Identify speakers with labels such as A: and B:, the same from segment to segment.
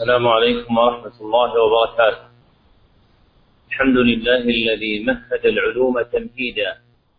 A: السلام عليكم ورحمة الله وبركاته. الحمد لله الذي مهد العلوم تمهيدا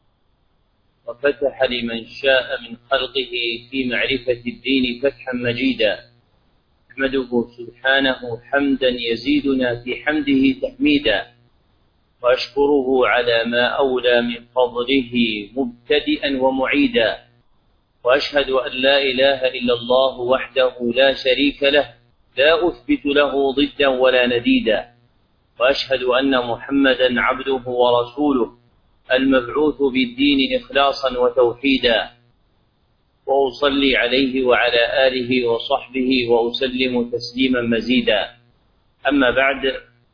A: وفتح لمن شاء من خلقه في معرفة الدين فتحا مجيدا. أحمده سبحانه حمدا يزيدنا في حمده تحميدا، وأشكره على ما أولى من فضله مبتدئا ومعيدا. وأشهد أن لا إله إلا الله وحده لا شريك له، لا أثبت له ضدا ولا نديدا. وأشهد أن محمدا عبده ورسوله المبعوث بالدين إخلاصا وتوحيدا، وأصلي عليه وعلى آله وصحبه وأسلم تسليما مزيدا. أما بعد،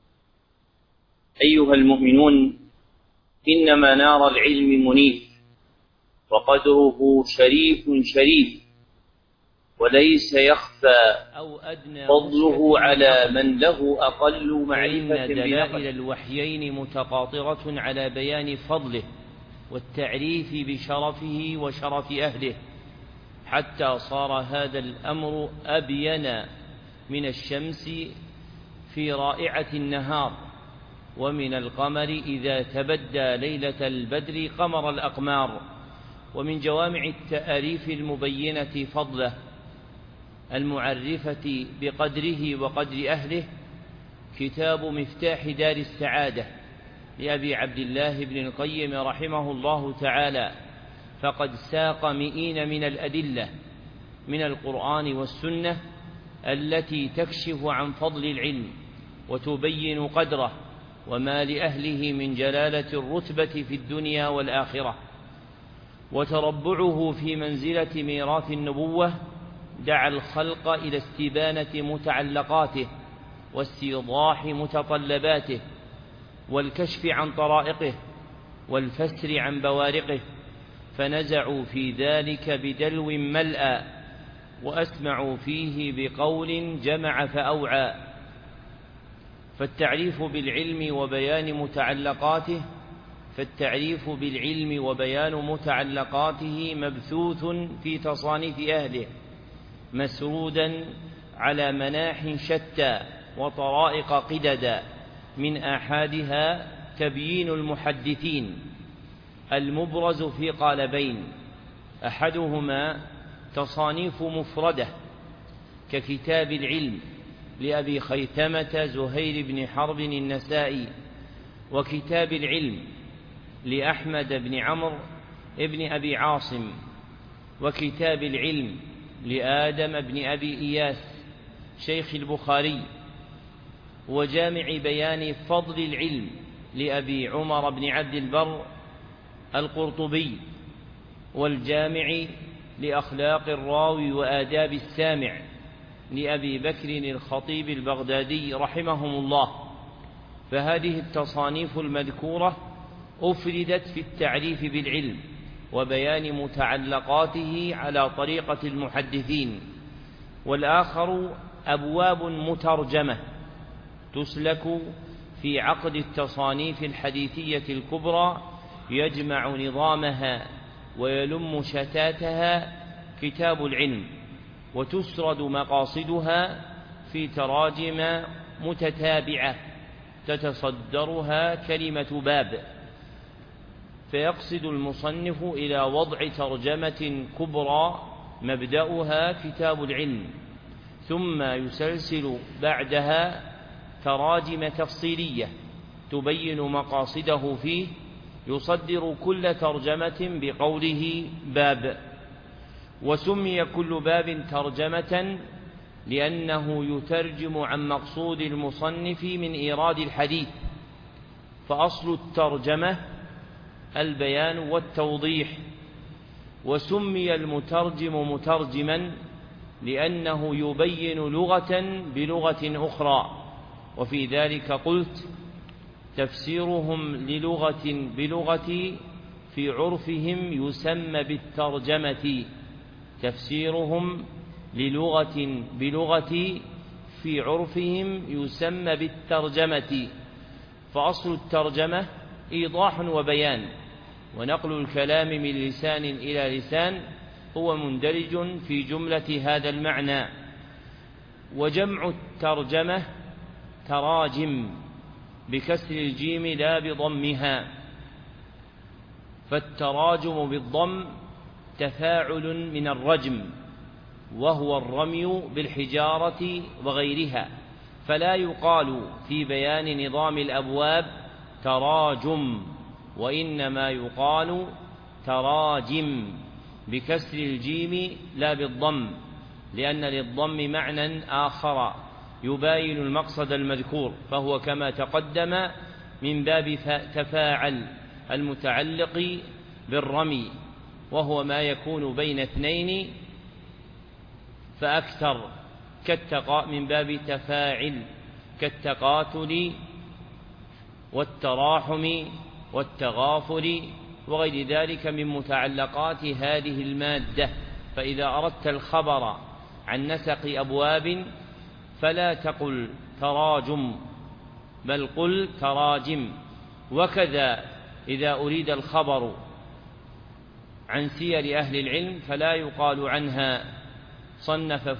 A: أيها المؤمنون، إن منار العلم منيف وقدره شريف، وليس يخفى فضله على من له أقل معرفة
B: بنقل. دلائل الوحيين متقاطرة على بيان فضله والتعريف بشرفه وشرف أهله، حتى صار هذا الأمر أبين من الشمس في رائعة النهار، ومن القمر إذا تبدى ليلة البدر قمر الأقمار. ومن جوامع التآريف المبينة فضله المعرفة بقدره وقدر أهله كتاب مفتاح دار السعادة لأبي عبد الله بن القيم رحمه الله تعالى، فقد ساق مئين من الأدلة من القرآن والسنة التي تكشف عن فضل العلم وتبين قدره وما لأهله من جلالة الرتبة في الدنيا والآخرة. وتربعه في منزلة ميراث النبوة دعا الخلق إلى استبانة متعلقاته واستيضاح متطلباته والكشف عن طرائقه والفسر عن بوارقه، فنزعوا في ذلك بدلو ملأى، وأسمعوا فيه بقول جمع فأوعى. فالتعريف بالعلم وبيان متعلقاته مبثوث في تصانيف أهله، مسرودا على مناح شتى وطرائق قددا، من آحادها تبيين المحدثين المبرز في قالبين: أحدهما تصانيف مفردة ككتاب العلم لأبي خيثمة زهير بن حرب النسائي، وكتاب العلم لأحمد بن عمرو بن أبي عاصم، وكتاب العلم لآدم بن أبي إياس شيخ البخاري، وجامع بيان فضل العلم لأبي عمر بن عبد البر القرطبي، والجامع لأخلاق الراوي وآداب السامع لأبي بكر الخطيب البغدادي رحمهم الله. فهذه التصانيف المذكورة أفردت في التعريف بالعلم وبيان متعلقاته على طريقة المحدثين، والآخر أبواب مترجمة تسلك في عقد التصانيف الحديثية الكبرى، يجمع نظامها ويلم شتاتها كتاب العلم، وتسرد مقاصدها في تراجم متتابعة تتصدرها كلمة باب، فيقصد المصنف إلى وضع ترجمة كبرى مبدأها كتاب العلم، ثم يسلسل بعدها تراجم تفصيلية تبين مقاصده فيه، يصدر كل ترجمة بقوله باب. وسمي كل باب ترجمة لأنه يترجم عن مقصود المصنف من إيراد الحديث، فأصل الترجمة البيان والتوضيح. وسمي المترجم مترجما لأنه يبين لغة بلغة أخرى، وفي ذلك قلت: تفسيرهم للغة بلغة في عرفهم يسمى بالترجمة، تفسيرهم للغة بلغة في عرفهم يسمى بالترجمة. فأصل الترجمة إيضاح وبيان، ونقل الكلام من لسان إلى لسان هو مندرج في جملة هذا المعنى. وجمع الترجمة تراجم بكسر الجيم لا بضمها، فالتراجم بالضم تفاعل من الرجم وهو الرمي بالحجارة وغيرها، فلا يقال في بيان نظام الأبواب تراجم، وإنما يقال تراجم بكسر الجيم لا بالضم، لأن للضم معنى آخر يباين المقصد المذكور، فهو كما تقدم من باب تفاعل المتعلق بالرمي، وهو ما يكون بين اثنين فأكثر من باب تفاعل كالتقاتل والتراحم والتغافل وغير ذلك من متعلقات هذه المادة. فإذا أردت الخبر عن نسق أبواب فلا تقل تراجم بل قل تراجم. وكذا إذا أريد الخبر عن سير أهل العلم فلا يقال عنها صنف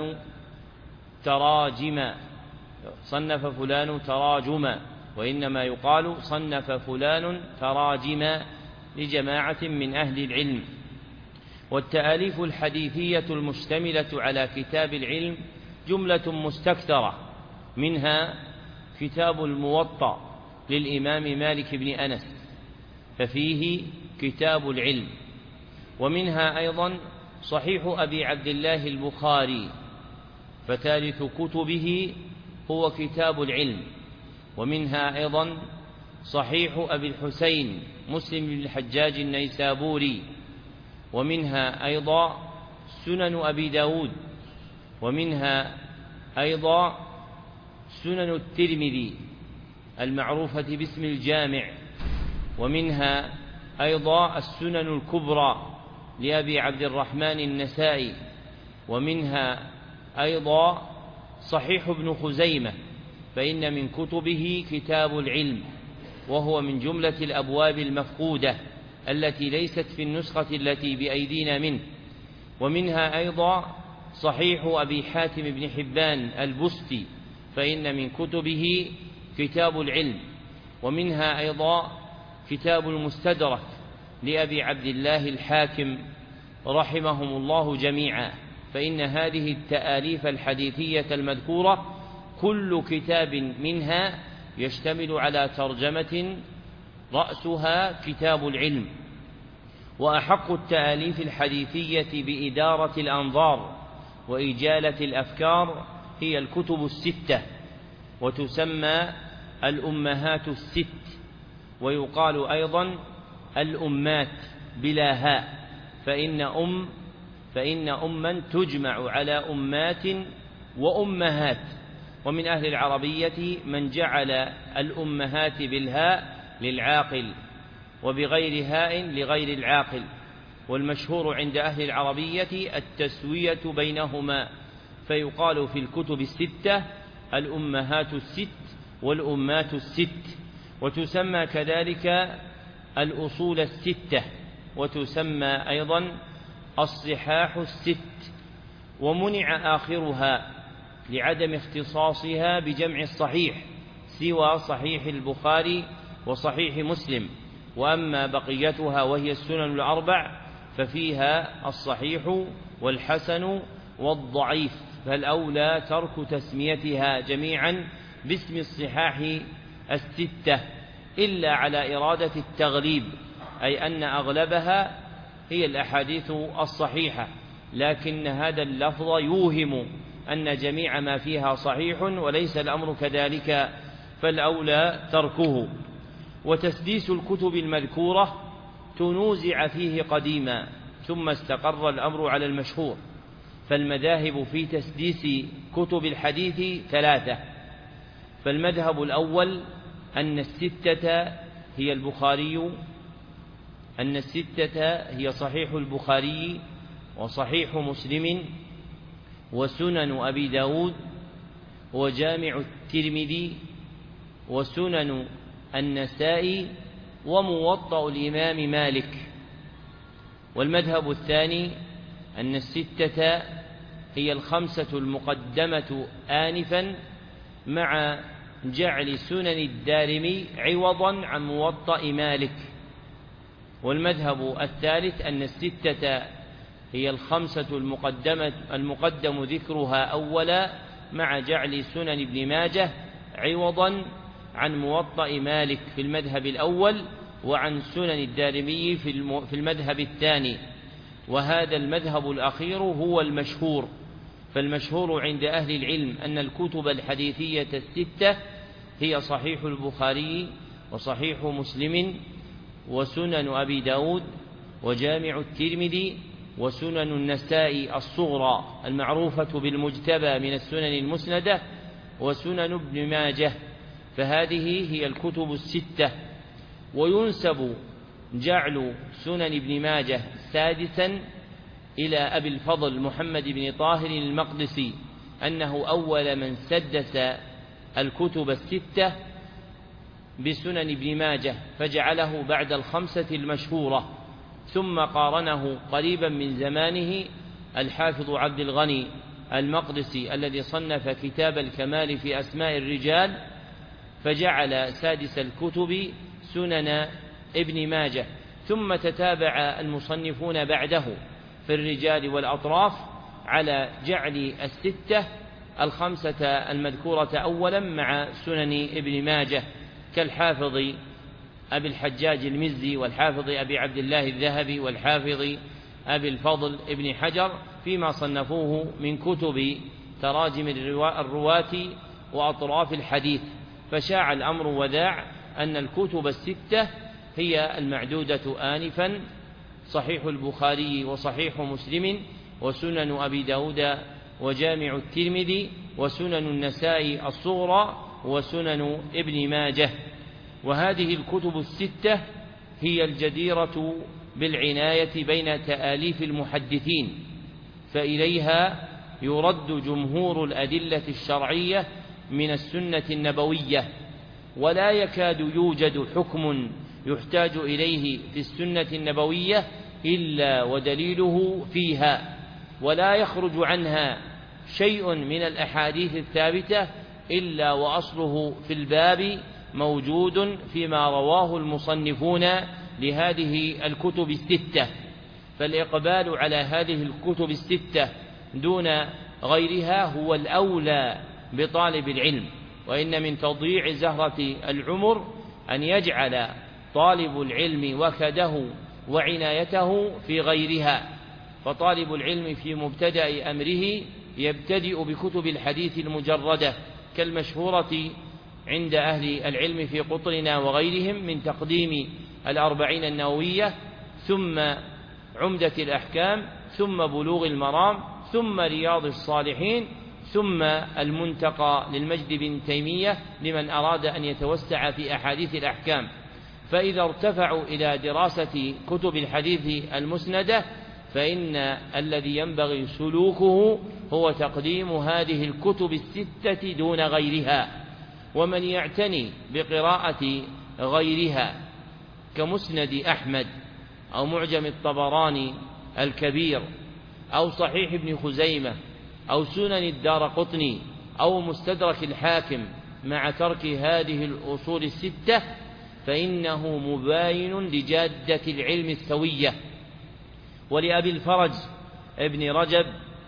B: فلان تراجما، وإنما يقال صنف فلان تراجما لجماعة من أهل العلم. والتآليف الحديثية المشتملة على كتاب العلم جملة مستكثرة، منها كتاب الموطأ للإمام مالك بن أنس ففيه كتاب العلم، ومنها أيضا صحيح أبي عبد الله البخاري فثالث كتبه هو كتاب العلم، ومنها أيضا صحيح أبي الحسين مسلم بن الحجاج النيسابوري، ومنها أيضا سنن أبي داود، ومنها أيضا سنن الترمذي المعروفة باسم الجامع، ومنها أيضا السنن الكبرى لأبي عبد الرحمن النسائي، ومنها أيضا صحيح ابن خزيمة، فإن من كتبه كتاب العلم، وهو من جملة الأبواب المفقودة التي ليست في النسخة التي بأيدينا منه. ومنها أيضا صحيح أبي حاتم بن حبان البستي، فإن من كتبه كتاب العلم. ومنها أيضا كتاب المستدرك لأبي عبد الله الحاكم رحمهم الله جميعا، فإن هذه التآليف الحديثية المذكورة كل كتاب منها يشتمل على ترجمة رأسها كتاب العلم. وأحق التآليف الحديثية بإدارة الأنظار وإجالة الأفكار هي الكتب الستة، وتسمى الأمهات الست، ويقال أيضا الأمات بلا هاء، فإن أما تجمع على أمات وأمهات. ومن أهل العربية من جعل الأمهات بالهاء للعاقل وبغير هاء لغير العاقل، والمشهور عند أهل العربية التسوية بينهما، فيقال في الكتب الستة الأمهات الست والأمات الست. وتسمى كذلك الأصول الستة، وتسمى أيضا الصحاح الست، ومنع آخرها لعدم اختصاصها بجمع الصحيح سوى صحيح البخاري وصحيح مسلم، وأما بقيتها وهي السنن الأربع ففيها الصحيح والحسن والضعيف، فالأولى ترك تسميتها جميعا باسم الصحاح الستة، إلا على إرادة التغليب، أي أن أغلبها هي الأحاديث الصحيحة، لكن هذا اللفظ يوهم أن جميع ما فيها صحيح، وليس الأمر كذلك، فالأولى تركه. وتسديس الكتب المذكورة تنوزع فيه قديما، ثم استقر الأمر على المشهور. فالمذاهب في تسديس كتب الحديث ثلاثة، فالمذهب الأول أن الستة هي صحيح البخاري وصحيح مسلم وسنن أبي داود وجامع الترمذي وسنن النسائي وموطأ الإمام مالك. والمذهب الثاني أن الستة هي الخمسة المقدمة آنفا مع جعل سنن الدارمي عوضا عن موطأ مالك. والمذهب الثالث أن الستة هي الخمسة المقدم ذكرها أولا مع جعل سنن ابن ماجه عوضا عن موطأ مالك في المذهب الأول، وعن سنن الدارمي في المذهب الثاني. وهذا المذهب الأخير هو المشهور. فالمشهور عند أهل العلم أن الكتب الحديثية الستة هي صحيح البخاري وصحيح مسلم وسنن أبي داود وجامع الترمذي وسنن النسائي الصغرى المعروفة بالمجتبى من السنن المسندة وسنن ابن ماجه. فهذه هي الكتب الستة. وينسب جعل سنن ابن ماجه سادسا إلى أبي الفضل محمد بن طاهر المقدسي أنه أول من سدس الكتب الستة بسنن ابن ماجه، فجعله بعد الخمسة المشهورة. ثم قارنه قريبا من زمانه الحافظ عبد الغني المقدسي الذي صنف كتاب الكمال في أسماء الرجال، فجعل سادس الكتب سنن ابن ماجه. ثم تتابع المصنفون بعده في الرجال والأطراف على جعل الستة الخمسة المذكورة أولا مع سنن ابن ماجه، كالحافظ أبي الحجاج المزي والحافظ أبي عبد الله الذهبي والحافظ أبي الفضل ابن حجر فيما صنفوه من كتب تراجم الرواة وأطراف الحديث. فشاع الأمر وذاع أن الكتب الستة هي المعدودة آنفا: صحيح البخاري وصحيح مسلم وسنن أبي داود وجامع الترمذي وسنن النسائي الصغرى وسنن ابن ماجه. وهذه الكتب الستة هي الجديرة بالعناية بين تآليف المحدثين، فإليها يرد جمهور الأدلة الشرعية من السنة النبوية، ولا يكاد يوجد حكم يحتاج إليه في السنة النبوية إلا ودليله فيها، ولا يخرج عنها شيء من الأحاديث الثابتة إلا وأصله في الباب موجود فيما رواه المصنفون لهذه الكتب الستة. فالإقبال على هذه الكتب الستة دون غيرها هو الأولى بطالب العلم. وإن من تضييع زهرة العمر أن يجعل طالب العلم وكده وعنايته في غيرها. فطالب العلم في مبتدأ أمره يبتدئ بكتب الحديث المجردة كالمشهورة عند أهل العلم في قطرنا وغيرهم من تقديم الأربعين النووية، ثم عمدة الأحكام، ثم بلوغ المرام، ثم رياض الصالحين، ثم المنتقى للمجد بن تيمية لمن أراد أن يتوسع في أحاديث الأحكام. فإذا ارتفعوا إلى دراسة كتب الحديث المسندة فإن الذي ينبغي سلوكه هو تقديم هذه الكتب الستة دون غيرها. ومن يعتني بقراءة غيرها كمسند أحمد أو معجم الطبراني الكبير أو صحيح ابن خزيمة أو سنن الدارقطني أو مستدرك الحاكم مع ترك هذه الأصول الستة فإنه مباين لجادة العلم السوية. ولأبي الفرج ابن رجب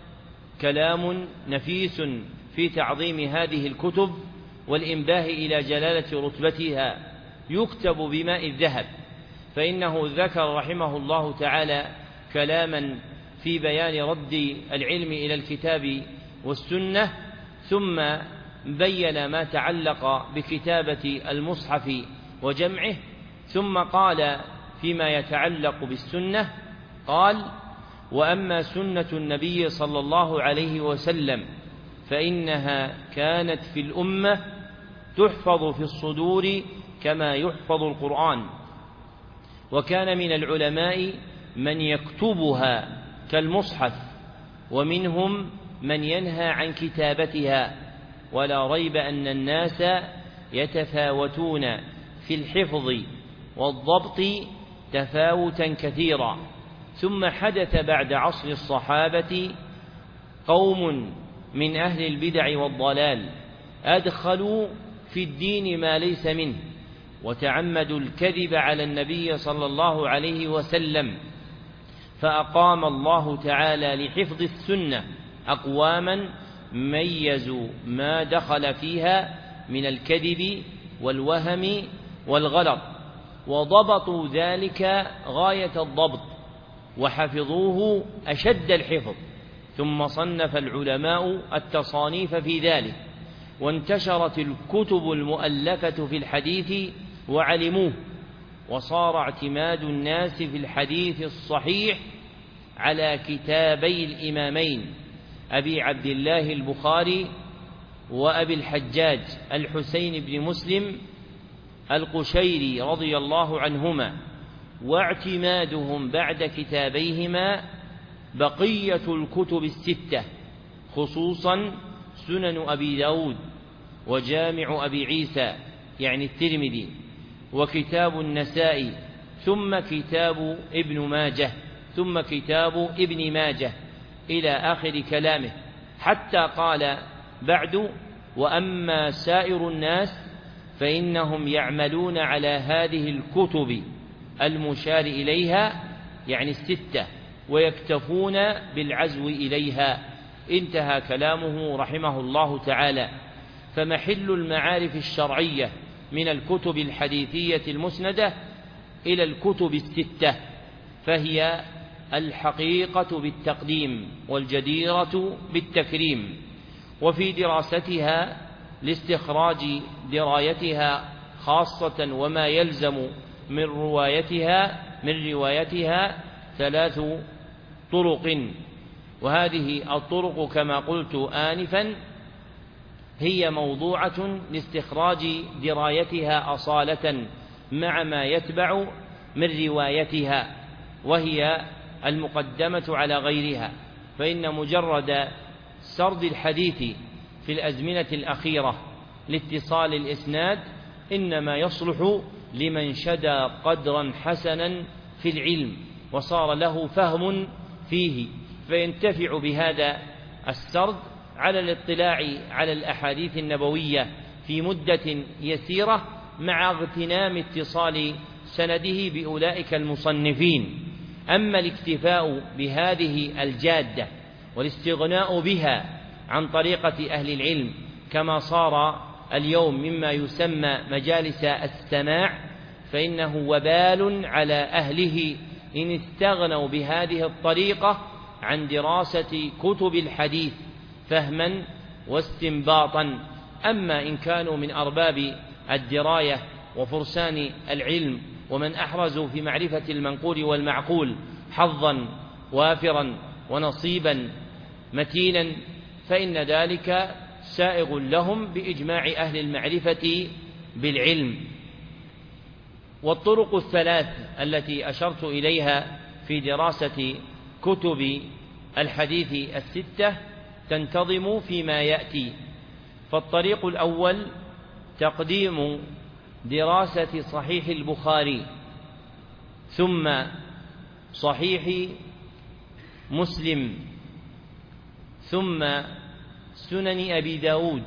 B: كلام نفيس في تعظيم هذه الكتب والإنباه إلى جلالة رتبتها يكتب بماء الذهب، فإنه ذكر رحمه الله تعالى كلاما في بيان رد العلم إلى الكتاب والسنة، ثم بين ما تعلق بكتابة المصحف وجمعه، ثم قال فيما يتعلق بالسنة قال: وأما سنة النبي صلى الله عليه وسلم فإنها كانت في الأمة تحفظ في الصدور كما يحفظ القرآن، وكان من العلماء من يكتبها كالمصحف، ومنهم من ينهى عن كتابتها، ولا ريب أن الناس يتفاوتون في الحفظ والضبط تفاوتا كثيرا. ثم حدث بعد عصر الصحابة قوم من أهل البدع والضلال أدخلوا في الدين ما ليس منه، وتعمدوا الكذب على النبي صلى الله عليه وسلم، فأقام الله تعالى لحفظ السنة أقواما ميزوا ما دخل فيها من الكذب والوهم والغلط، وضبطوا ذلك غاية الضبط وحفظوه أشد الحفظ. ثم صنف العلماء التصانيف في ذلك، وانتشرت الكتب المؤلفة في الحديث وعلموه، وصار اعتماد الناس في الحديث الصحيح على كتابي الإمامين أبي عبد الله البخاري وأبي الحجاج الحسين بن مسلم القشيري رضي الله عنهما، واعتمادهم بعد كتابيهما بقية الكتب الستة، خصوصا سنن أبي داود وجامع أبي عيسى يعني الترمذي وكتاب النسائي، ثم كتاب ابن ماجه، ثم كتاب ابن ماجه إلى آخر كلامه، حتى قال بعد: وأما سائر الناس فإنهم يعملون على هذه الكتب المشار إليها يعني الستة، ويكتفون بالعزو إليها. انتهى كلامه رحمه الله تعالى. فمحل المعارف الشرعية من الكتب الحديثية المسندة إلى الكتب الستة، فهي الحقيقة بالتقديم والجديرة بالتكريم، وفي دراستها لاستخراج درايتها خاصة وما يلزم من روايتها 3 طرق، وهذه الطرق كما قلت آنفا هي موضوعة لاستخراج درايتها أصالة مع ما يتبع من روايتها، وهي المقدمة على غيرها. فإن مجرد سرد الحديث في الأزمنة الأخيرة لاتصال الإسناد إنما يصلح لمن شدى قدرا حسنا في العلم وصار له فهم فيه، فينتفع بهذا السرد على الاطلاع على الأحاديث النبوية في مدة يسيرة مع اغتنام اتصال سنده بأولئك المصنفين. أما الاكتفاء بهذه الجادة والاستغناء بها عن طريقة أهل العلم كما صار اليوم مما يسمى مجالس السماع، فإنه وبال على أهله إن استغنوا بهذه الطريقة عن دراسة كتب الحديث فهما واستنباطا. أما إن كانوا من أرباب الدراية وفرسان العلم ومن أحرزوا في معرفة المنقول والمعقول حظا وافرا ونصيبا متينا، فإن ذلك سائغ لهم بإجماع أهل المعرفة بالعلم. والطرق الثلاث التي أشرت إليها في دراسة كتب الحديث الستة تنتظم فيما يأتي. فالطريق الأول تقديم دراسة صحيح البخاري، ثم صحيح مسلم، ثم سنن أبي داود،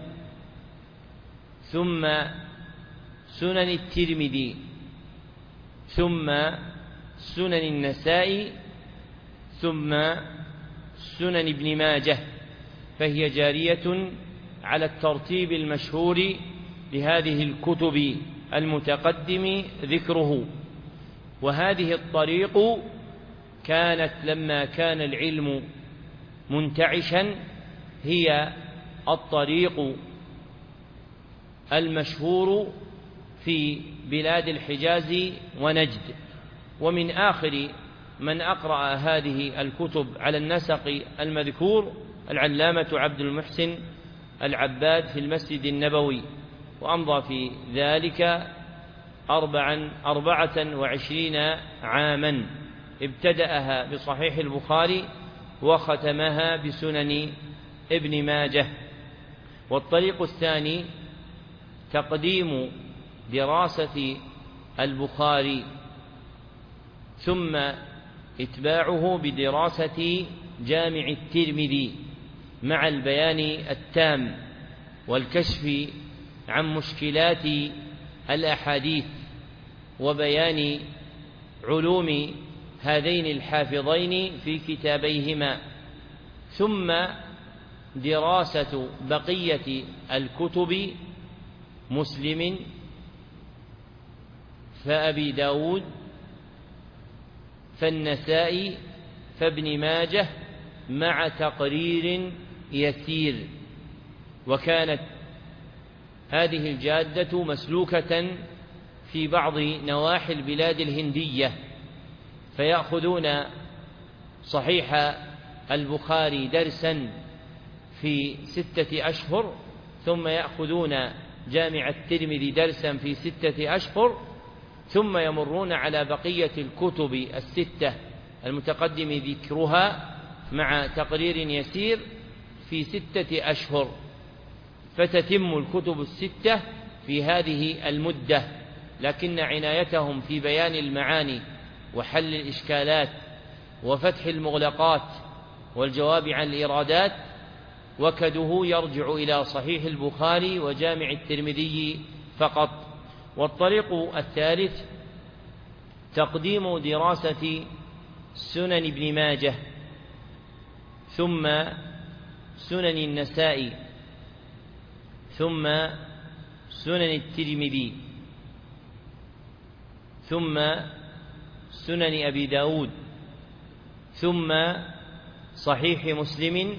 B: ثم سنن الترمذي، ثم سنن النسائي، ثم سنن ابن ماجه، فهي جارية على الترتيب المشهور لهذه الكتب المتقدم ذكره. وهذه الطريق كانت لما كان العلم منتعشا هي الطريق المشهور في بلاد الحجاز ونجد. ومن آخر من أقرأ هذه الكتب على النسق المذكور العلامة عبد المحسن العباد في المسجد النبوي، وأمضى في ذلك 24 عاما، ابتدأها بصحيح البخاري وختمها بسنن ابن ماجه. والطريق الثاني تقديم دراسة البخاري، ثم إتباعه بدراسة جامع الترمذي، مع البيان التام والكشف عن مشكلات الأحاديث وبيان علوم هذين الحافظين في كتابيهما، ثم دراسة بقية الكتب مسلم فأبي داود فالنسائي فابن ماجه مع تقرير يسير. وكانت هذه الجادة مسلوكة في بعض نواحي البلاد الهندية، فيأخذون صحيح البخاري درسا في 6 أشهر، ثم يأخذون جامع الترمذي درسا في 6 أشهر، ثم يمرون على بقية الكتب 6 المتقدم ذكرها مع تقرير يسير في 6 أشهر، فتتم الكتب 6 في هذه المدة. لكن عنايتهم في بيان المعاني وحل الإشكالات وفتح المغلقات والجواب عن الإرادات وكده يرجع إلى صحيح البخاري وجامع الترمذي فقط. والطريق الثالث تقديم دراسة سنن ابن ماجه ثم سنن النسائي ثم سنن الترمذي ثم سنن أبي داود ثم صحيح مسلم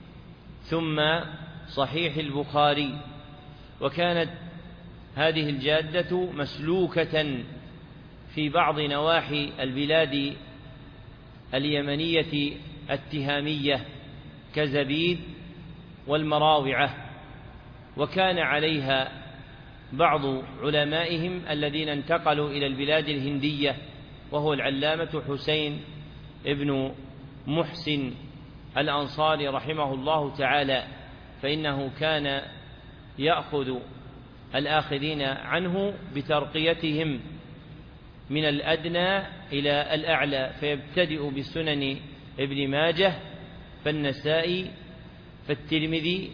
B: ثم صحيح البخاري. وكانت هذه الجادة مسلوكة في بعض نواحي البلاد اليمنية التهامية كزبيد والمراوعة، وكان عليها بعض علمائهم الذين انتقلوا إلى البلاد الهندية، وهو العلامة حسين ابن محسن الأنصاري رحمه الله تعالى، فإنه كان يأخذ الآخذين عنه بترقيتهم من الأدنى إلى الأعلى، فيبتدئ بسنن ابن ماجه فالنسائي فالترمذي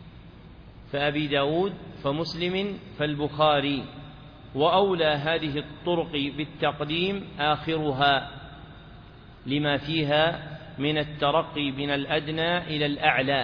B: فأبي داود فمسلم فالبخاري، وأولى هذه الطرق بالتقديم آخرها لما فيها من الترقي من الأدنى إلى الأعلى،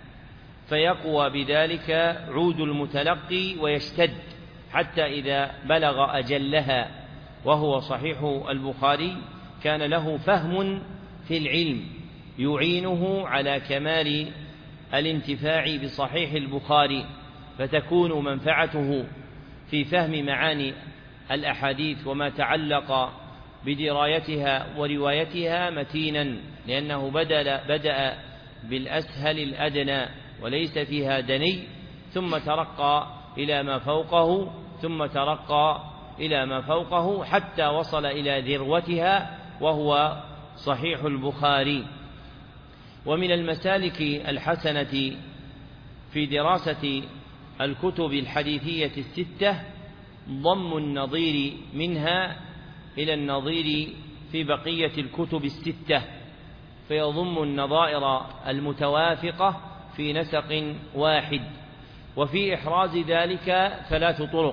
B: فيقوى بذلك عود المتلقي ويشتد حتى إذا بلغ أجلها وهو صحيح البخاري كان له فهم في العلم يعينه على كمال الانتفاع بصحيح البخاري، فتكون منفعته في فهم معاني الأحاديث وما تعلق بدرايتها وروايتها متينا، لأنه بدأ بالأسهل الأدنى وليس فيها دني، ثم ترقى إلى ما فوقه ثم ترقى إلى ما فوقه حتى وصل إلى ذروتها وهو صحيح البخاري. ومن المسالك الحسنة في دراسة الكتب الحديثية 6 ضم النظير منها إلى النظير في بقية الكتب 6، فيضم النظائر المتوافقة في نسق واحد. وفي إحراز ذلك 3 طرق.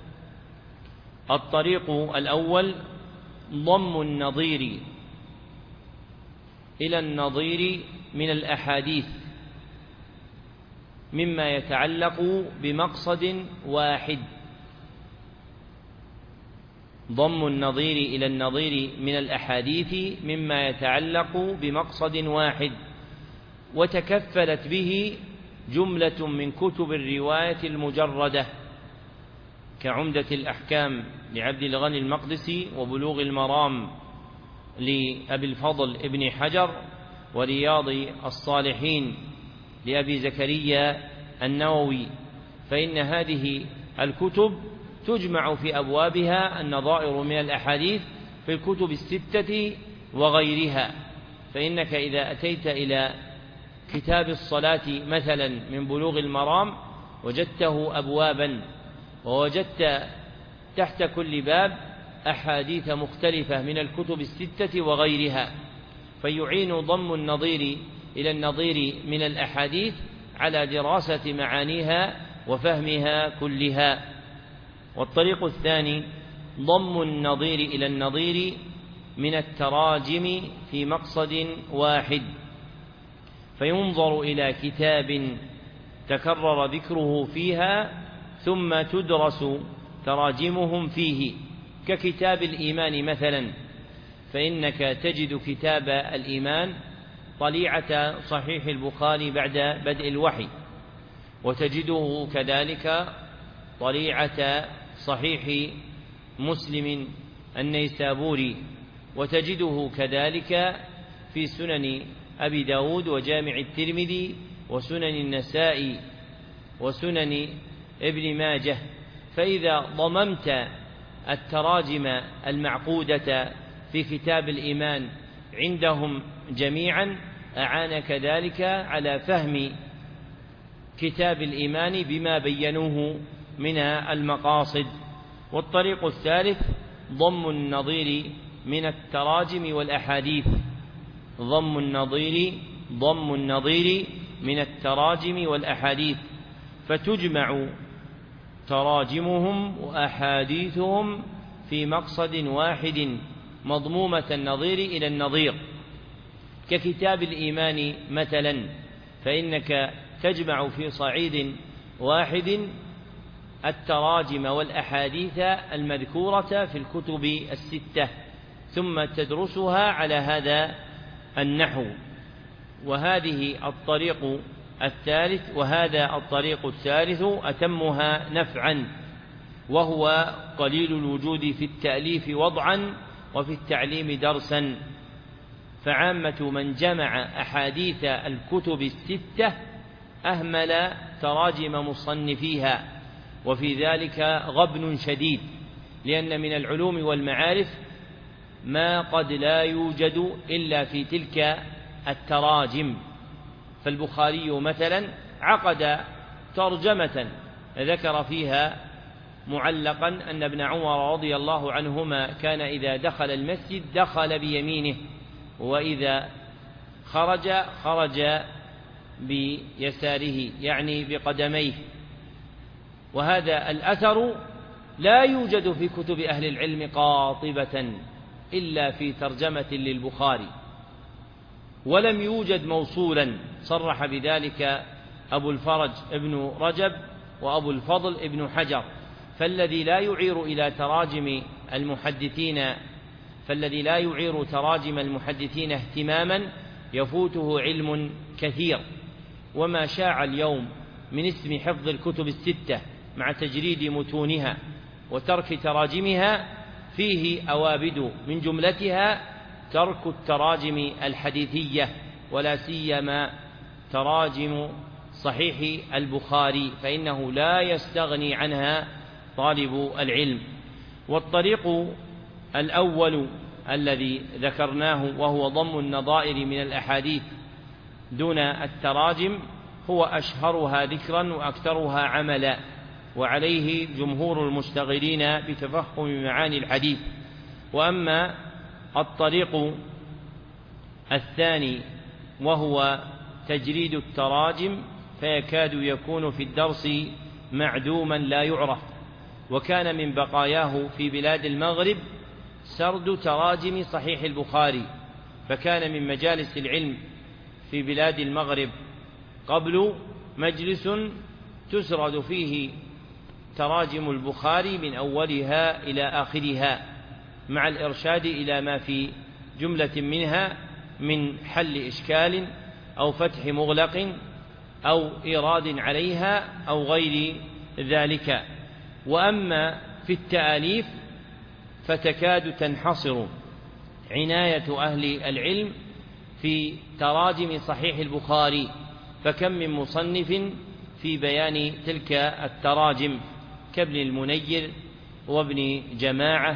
B: الطريق الأول ضم النظير إلى النظير من الأحاديث مما يتعلق بمقصد واحد، ضم النظير إلى النظير من الأحاديث مما يتعلق بمقصد واحد، وتكفلت به جملة من كتب الرواية المجردة كعمدة الأحكام لعبد الغني المقدسي، وبلوغ المرام لأبي الفضل ابن حجر، ورياض الصالحين لأبي زكريا النووي، فإن هذه الكتب تجمع في أبوابها النظائر من الأحاديث في الكتب 6 وغيرها. فإنك إذا أتيت إلى كتاب الصلاة مثلا من بلوغ المرام وجدته أبوابا، ووجدت تحت كل باب أحاديث مختلفة من الكتب 6 وغيرها، فيعين ضم النظير إلى النظير من الأحاديث على دراسة معانيها وفهمها كلها. والطريق الثاني ضم النظير إلى النظير من التراجم في مقصد واحد، فينظر إلى كتاب تكرر ذكره فيها ثم تدرس تراجمهم فيه، ككتاب الإيمان مثلا، فإنك تجد كتاب الإيمان طليعة صحيح البخاري بعد بدء الوحي، وتجده كذلك طليعة صحيح مسلم النيسابوري، وتجده كذلك في سنن أبي داود وجامع الترمذي وسنن النسائي وسنن ابن ماجه. فإذا ضممت التراجم المعقودة في كتاب الإيمان عندهم جميعا أعانك ذلك على فهم كتاب الإيمان بما بينوه من المقاصد. والطريق الثالث ضم النظير من التراجم والأحاديث، ضم النظير من التراجم والأحاديث، فتجمع تراجمهم وأحاديثهم في مقصد واحد مضمومة النظير إلى النظير، ككتاب الإيمان مثلا، فإنك تجمع في صعيد واحد التراجم والأحاديث المذكورة في الكتب الستة، ثم تدرسها على هذا النحو. وهذا الطريق الثالث أتمها نفعا، وهو قليل الوجود في التأليف وضعا وفي التعليم درسا. فعامة من جمع أحاديث الكتب الستة أهمل تراجم مصنفيها، وفي ذلك غبن شديد، لأن من العلوم والمعارف ما قد لا يوجد إلا في تلك التراجم. فالبخاري مثلا عقد ترجمة ذكر فيها معلقا أن ابن عمر رضي الله عنهما كان إذا دخل المسجد دخل بيمينه، وإذا خرج بيساره، يعني بقدميه. وهذا الأثر لا يوجد في كتب أهل العلم قاطبة إلا في ترجمة للبخاري، ولم يوجد موصولا، صرح بذلك أبو الفرج ابن رجب وأبو الفضل ابن حجر. فالذي لا يعير تراجم المحدثين اهتماما يفوته علم كثير. وما شاع اليوم من اسم حفظ الكتب الستة مع تجريد متونها وترك تراجمها فيه أوابد، من جملتها ترك التراجم الحديثية، ولا سيما تراجم صحيح البخاري، فإنه لا يستغني عنها طالب العلم. والطريق الأول الذي ذكرناه وهو ضم النظائر من الأحاديث دون التراجم هو أشهرها ذكرا وأكثرها عملا، وعليه جمهور المشتغلين بتفهم معاني الحديث. وأما الطريق الثاني وهو تجريد التراجم فيكاد يكون في الدرس معدوما لا يعرف، وكان من بقاياه في بلاد المغرب سرد تراجم صحيح البخاري، فكان من مجالس العلم في بلاد المغرب قبل مجلس تسرد فيه تراجم البخاري من أولها إلى آخرها، مع الإرشاد إلى ما في جملة منها من حل إشكال أو فتح مغلق أو إيراد عليها أو غير ذلك. وأما في التآليف فتكاد تنحصر عناية أهل العلم في تراجم صحيح البخاري، فكم من مصنف في بيان تلك التراجم كابن المنير وابن جماعة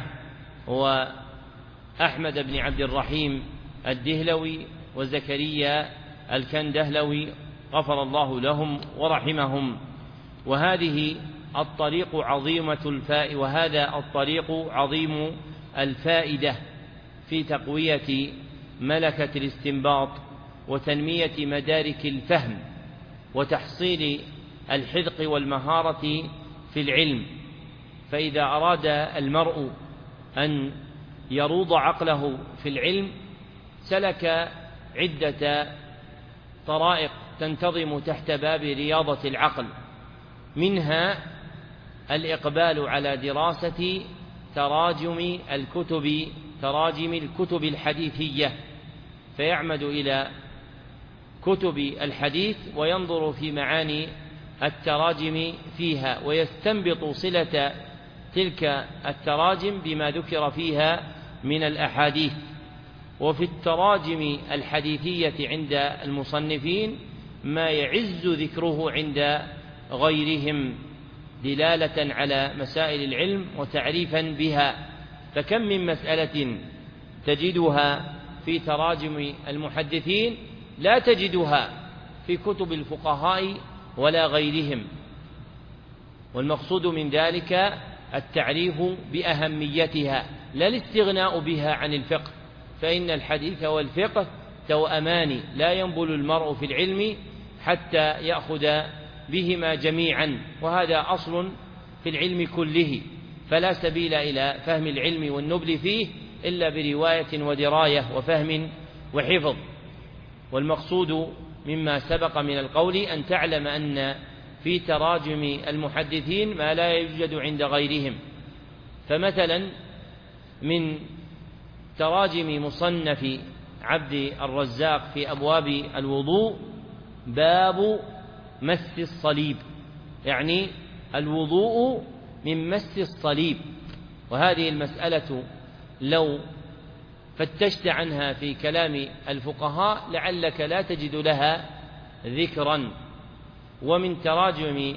B: وأحمد بن عبد الرحيم الدهلوي وزكريا الكندهلوي غفر الله لهم ورحمهم. وهذه الطريق وهذا الطريق عظيم الفائدة في تقوية ملكة الاستنباط وتنمية مدارك الفهم وتحصيل الحذق والمهارة في العلم. فإذا أراد المرء أن يروض عقله في العلم سلك عدة طرائق تنتظم تحت باب رياضة العقل، منها الإقبال على دراسة تراجم الكتب الحديثية، فيعمد إلى كتب الحديث وينظر في معاني التراجم فيها، ويستنبط صلة تلك التراجم بما ذكر فيها من الأحاديث. وفي التراجم الحديثية عند المصنفين ما يعز ذكره عند غيرهم دلالة على مسائل العلم وتعريفا بها. فكم من مسألة تجدها في تراجم المحدثين لا تجدها في كتب الفقهاء ولا غيرهم، والمقصود من ذلك التعريف بأهميتها لا الاستغناء بها عن الفقه، فإن الحديث والفقه توأمان لا ينبل المرء في العلم حتى يأخذ بهما جميعا، وهذا أصل في العلم كله، فلا سبيل إلى فهم العلم والنبل فيه إلا برواية ودراية وفهم وحفظ. والمقصود مما سبق من القول أن تعلم أن في تراجم المحدثين ما لا يوجد عند غيرهم. فمثلا من تراجم مصنف عبد الرزاق في أبواب الوضوء باب مس الصليب، يعني الوضوء من مس الصليب، وهذه المسألة لو فتشت عنها في كلام الفقهاء لعلك لا تجد لها ذكرا. ومن تراجم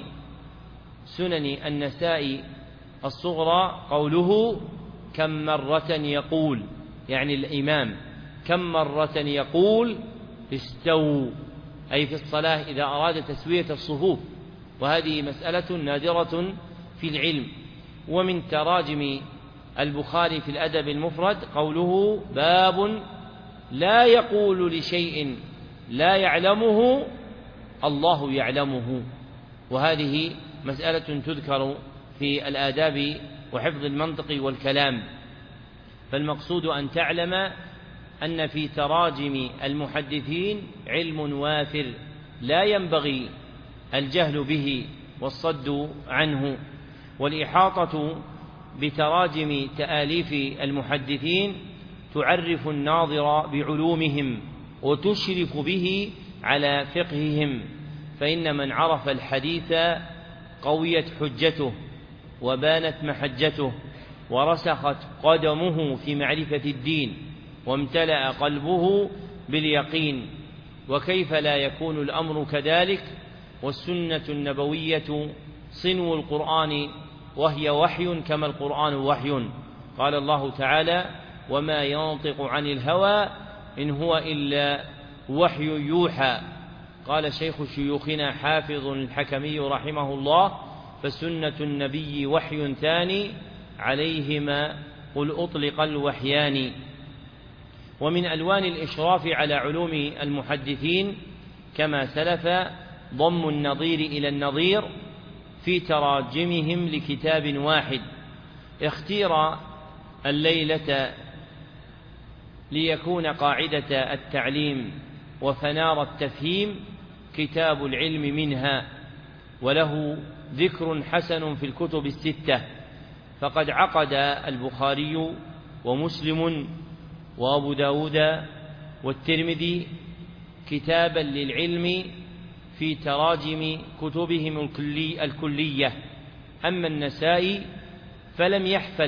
B: سنن النساء الصغرى قوله كم مرة يقول، يعني الإمام كم مرة يقول استووا، أي في الصلاة إذا أراد تسوية الصفوف، وهذه مسألة نادرة في العلم. ومن تراجم البخاري في الأدب المفرد قوله باب لا يقول لشيء لا يعلمه الله يعلمه، وهذه مسألة تذكر في الآداب وحفظ المنطق والكلام. فالمقصود أن تعلم أن في تراجم المحدثين علم وافر لا ينبغي الجهل به والصد عنه. والإحاطة بتراجم تآليف المحدثين تعرف الناظر بعلومهم وتشرف به على فقههم، فإن من عرف الحديث قويت حجته وبانت محجته ورسخت قدمه في معرفة الدين وامتلأ قلبه باليقين. وكيف لا يكون الأمر كذلك والسنة النبوية صنو القرآن وهي وحي كما القرآن وحي. قال الله تعالى وما ينطق عن الهوى إن هو إلا وحي يوحى. قال شيخ شيوخنا حافظ الحكمي رحمه الله فسنة النبي وحي ثاني عليهما قل أطلق الوحيان. ومن ألوان الإشراف على علوم المحدثين كما سلف ضم النظير إلى النظير في تراجمهم لكتاب واحد. اختير الليلة ليكون قاعدة التعليم وفنار التفهيم كتاب العلم منها، وله ذكر حسن في الكتب الستة، فقد عقد البخاري ومسلم وأبو داود والترمذي كتابا للعلم في تراجم كتبهم الكلية. أما النسائي فلم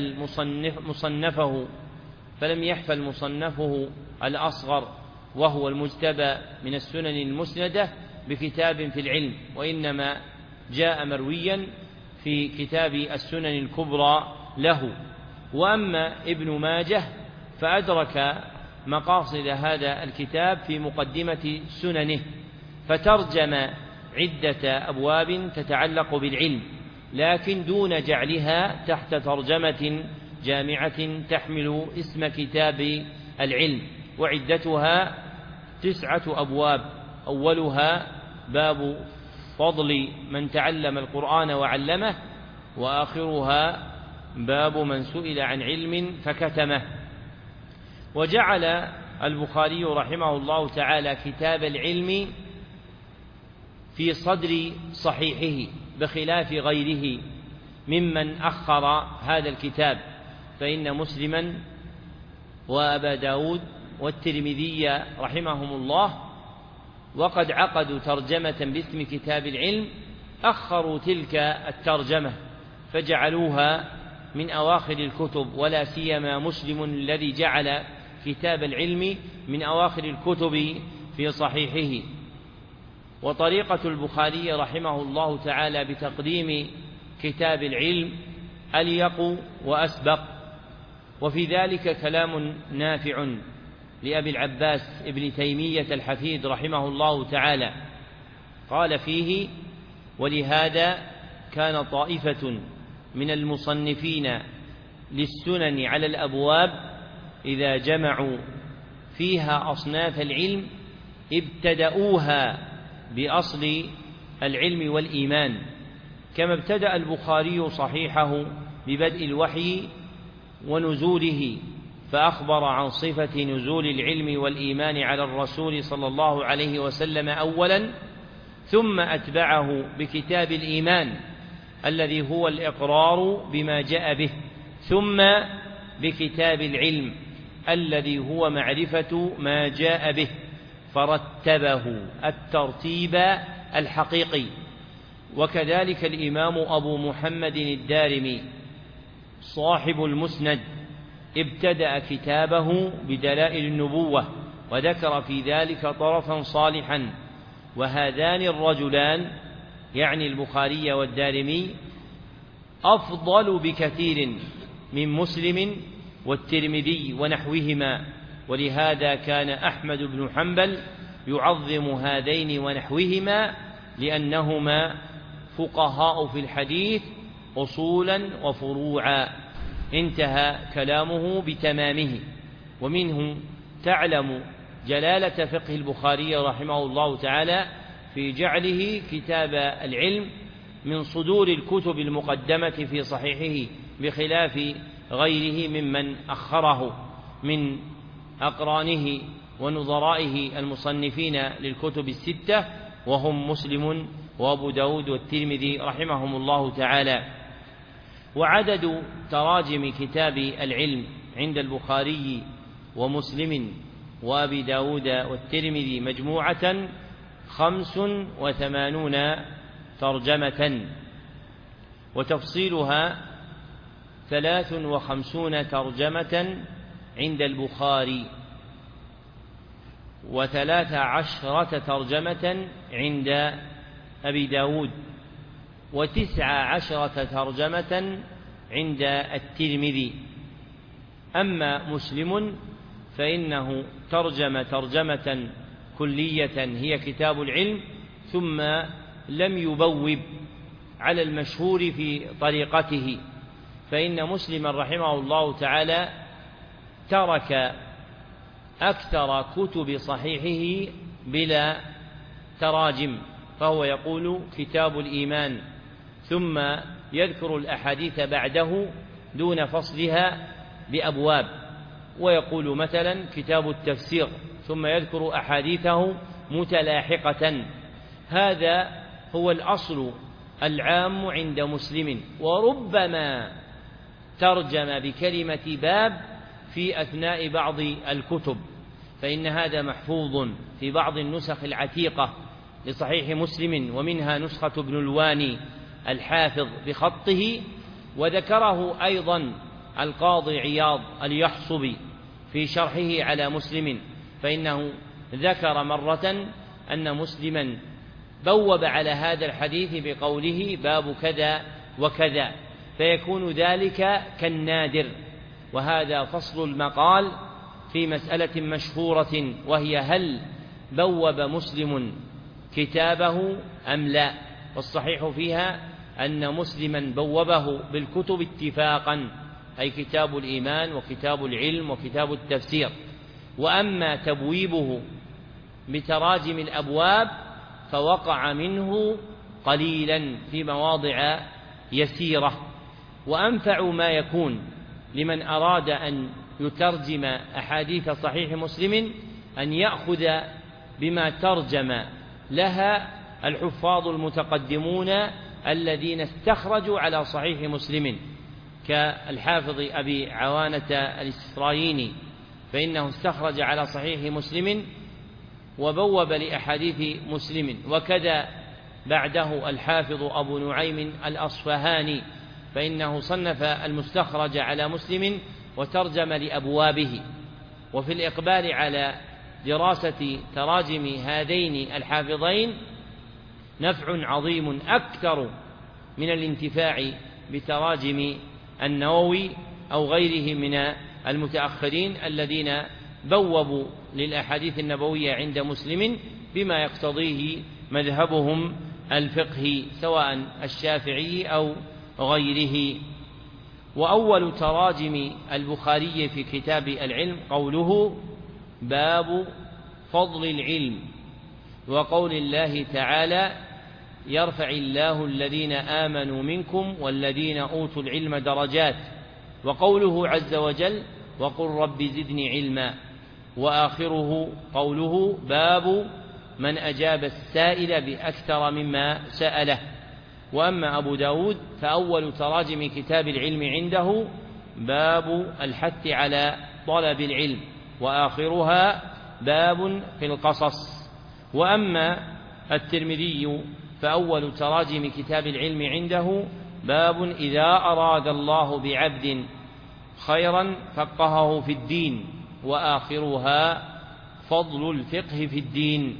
B: يحفل مصنفه الأصغر وهو المجتبى من السنن المسندة بكتاب في العلم، وإنما جاء مرويا في كتاب السنن الكبرى له. وأما ابن ماجه فأدرك مقاصد هذا الكتاب في مقدمة سننه، فترجم عدة أبواب تتعلق بالعلم لكن دون جعلها تحت ترجمة جامعة تحمل اسم كتاب العلم، وعدتها 9 أبواب، أولها باب فضل من تعلم القرآن وعلمه، وآخرها باب من سئل عن علم فكتمه. وجعل البخاري رحمه الله تعالى كتاب العلم في صدر صحيحه بخلاف غيره ممن أخر هذا الكتاب، فإن مسلما وأبا داود والترمذي رحمهم الله وقد عقدوا ترجمة باسم كتاب العلم أخروا تلك الترجمة فجعلوها من أواخر الكتب، ولا سيما مسلم الذي جعل كتاب العلم من أواخر الكتب في صحيحه. وطريقة البخاري رحمه الله تعالى بتقديم كتاب العلم أليق وأسبق، وفي ذلك كلام نافع لأبي العباس ابن تيمية الحفيد رحمه الله تعالى، قال فيه: ولهذا كان طائفة من المصنفين للسنن على الأبواب إذا جمعوا فيها أصناف العلم ابتدأوها بأصل العلم والإيمان، كما ابتدأ البخاري صحيحه ببدء الوحي ونزوله، فأخبر عن صفة نزول العلم والإيمان على الرسول صلى الله عليه وسلم أولا، ثم أتبعه بكتاب الإيمان الذي هو الإقرار بما جاء به، ثم بكتاب العلم الذي هو معرفة ما جاء به، فرتبه الترتيب الحقيقي. وكذلك الإمام أبو محمد الدارمي صاحب المسند ابتدأ كتابه بدلائل النبوة وذكر في ذلك طرفا صالحا، وهذان الرجلان يعني البخاري والدارمي أفضل بكثير من مسلم والترمذي ونحوهما، ولهذا كان أحمد بن حنبل يعظم هذين ونحوهما لأنهما فقهاء في الحديث أصولا وفروعا. انتهى كلامه بتمامه. ومنه تعلم جلالة فقه البخاري رحمه الله تعالى في جعله كتاب العلم من صدور الكتب المقدمة في صحيحه بخلاف غيره ممن أخره من أقرانه ونظرائه المصنفين للكتب الستة، وهم مسلم وأبو داود والترمذي رحمهم الله تعالى. وعدد تراجم كتاب العلم عند البخاري ومسلم وأبي داود والترمذي مجموعة 85 ترجمة، وتفصيلها 53 ترجمة عند البخاري، و13 ترجمة عند أبي داود، و19 ترجمة عند الترمذي. أما مسلم فإنه ترجم ترجمة كلية هي كتاب العلم، ثم لم يبوب على المشهور في طريقته، فإن مسلما رحمه الله تعالى ترك أكثر كتب صحيحه بلا تراجم، فهو يقول كتاب الإيمان ثم يذكر الأحاديث بعده دون فصلها بأبواب، ويقول مثلا كتاب التفسير ثم يذكر أحاديثه متلاحقة. هذا هو الأصل العام عند مسلم، وربما ترجم بكلمة باب في أثناء بعض الكتب، فإن هذا محفوظ في بعض النسخ العتيقة لصحيح مسلم، ومنها نسخة ابن الواني الحافظ بخطه، وذكره أيضا القاضي عياض اليحصبي في شرحه على مسلم، فإنه ذكر مرة أن مسلما بوب على هذا الحديث بقوله باب كذا وكذا، فيكون ذلك كالنادر. وهذا فصل المقال في مسألة مشهورة، وهي هل بوب مسلم كتابه أم لا؟ والصحيح فيها أن مسلما بوبه بالكتب اتفاقا، أي كتاب الإيمان وكتاب العلم وكتاب التفسير. وأما تبويبه بتراجم الأبواب فوقع منه قليلا في مواضع يسيرة. وأنفع ما يكون لمن أراد أن يترجم أحاديث صحيح مسلم أن يأخذ بما ترجم لها الحفاظ المتقدمون الذين استخرجوا على صحيح مسلم، كالحافظ أبي عوانة الإسرائيلي، فإنه استخرج على صحيح مسلم وبوب لأحاديث مسلم. وكذا بعده الحافظ أبو نعيم الأصفهاني، فإنه صنف المستخرج على مسلم وترجم لأبوابه. وفي الإقبال على دراسة تراجم هذين الحافظين نفع عظيم أكثر من الانتفاع بتراجم النووي أو غيره من المتأخرين الذين بوبوا للأحاديث النبوية عند مسلم بما يقتضيه مذهبهم الفقهي سواء الشافعي أو غيره. وأول تراجم البخاري في كتاب العلم قوله: باب فضل العلم، وقول الله تعالى: يرفع الله الذين آمنوا منكم والذين أوتوا العلم درجات، وقوله عز وجل: وقل رب زدني علما، وآخره قوله: باب من أجاب السائل بأكثر مما سأله. وأما أبو داود فأول تراجم كتاب العلم عنده باب الحث على طلب العلم، وآخرها باب في القصص. وأما الترمذي فأول تراجم كتاب العلم عنده باب إذا أراد الله بعبد خيرا فقهه في الدين، وآخرها فضل الفقه في الدين.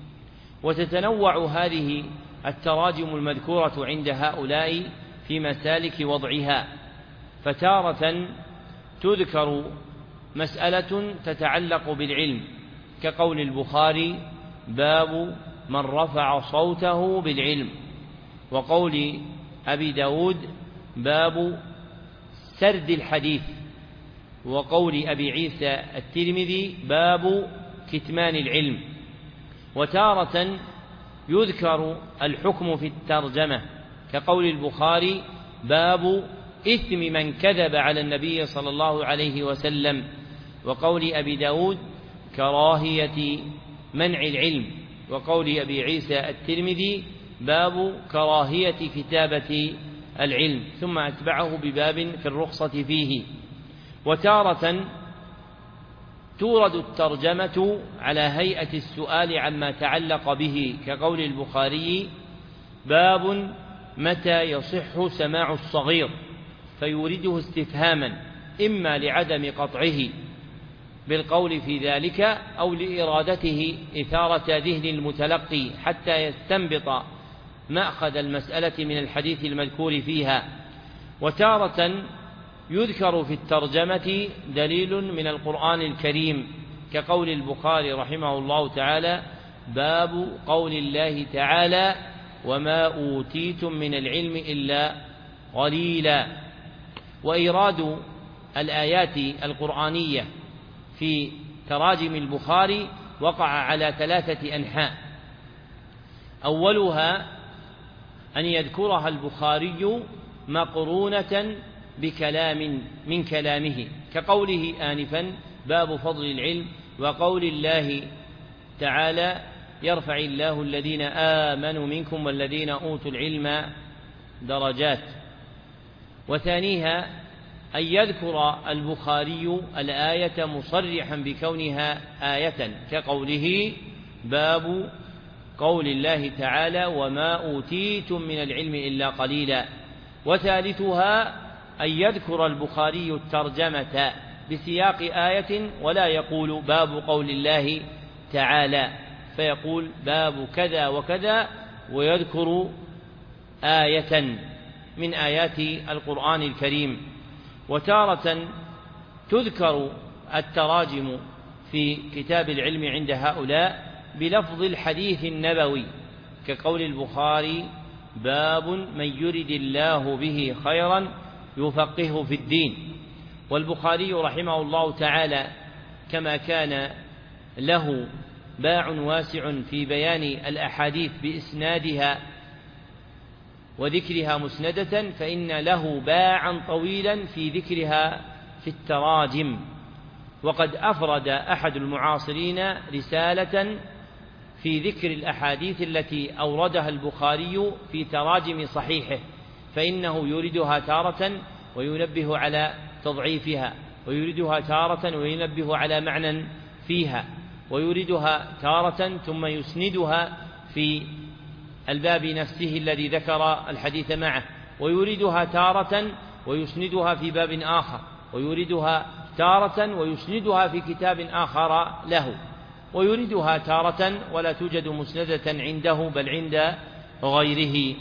B: وتتنوع هذه التراجم المذكورة عند هؤلاء في مسالك وضعها، فتارة تذكر مسألة تتعلق بالعلم كقول البخاري: باب من رفع صوته بالعلم، وقول أبي داود: باب سرد الحديث، وقول أبي عيسى الترمذي: باب كتمان العلم. وتارة يذكر الحكم في الترجمة كقول البخاري: باب إثم من كذب على النبي صلى الله عليه وسلم، وقول أبي داود: كراهية منع العلم، وقول أبي عيسى الترمذي: باب كراهية كتابة العلم، ثم أتبعه بباب في الرخصة فيه. وتارة تورد الترجمة على هيئة السؤال عما تعلق به كقول البخاري: باب متى يصح سماع الصغير، فيورده استفهاما إما لعدم قطعه بالقول في ذلك أو لإرادته إثارة ذهن المتلقي حتى يستنبط مأخذ المسألة من الحديث المذكور فيها. وتارة يذكر في الترجمة دليل من القرآن الكريم كقول البخاري رحمه الله تعالى: باب قول الله تعالى: وما أوتيتم من العلم إلا قليلا. وإيراد الآيات القرآنية في تراجم البخاري وقع على 3 أنحاء: أولها أن يذكرها البخاري مقرونة بكلام من كلامه كقوله آنفا: باب فضل العلم، وقول الله تعالى: يرفع الله الذين آمنوا منكم والذين أوتوا العلم درجات. وثانيها أن يذكر البخاري الآية مصرحا بكونها آية كقوله: باب قول الله تعالى: وما أوتيتم من العلم إلا قليلا. وثالثها أن يذكر البخاري الترجمة بسياق آية ولا يقول باب قول الله تعالى، فيقول باب كذا وكذا ويذكر آية من آيات القرآن الكريم. وتارة تذكر التراجم في كتاب العلم عند هؤلاء بلفظ الحديث النبوي كقول البخاري: باب من يرد الله به خيرا يفقهه في الدين. والبخاري رحمه الله تعالى كما كان له باع واسع في بيان الأحاديث بإسنادها وذكرها مسندة، فإن له باعا طويلا في ذكرها في التراجم. وقد أفرد أحد المعاصرين رسالة في ذكر الأحاديث التي أوردها البخاري في تراجم صحيحه، فإنه يوردها تارة وينبه على تضعيفها، ويوردها تارة وينبه على معنى فيها، ويوردها تارة ثم يسندها في الباب نفسه الذي ذكر الحديث معه، ويوردها تارة ويسندها في باب آخر، ويوردها تارة ويسندها في كتاب آخر له، ويوردها تارة ولا توجد مسندة عنده بل عند غيره.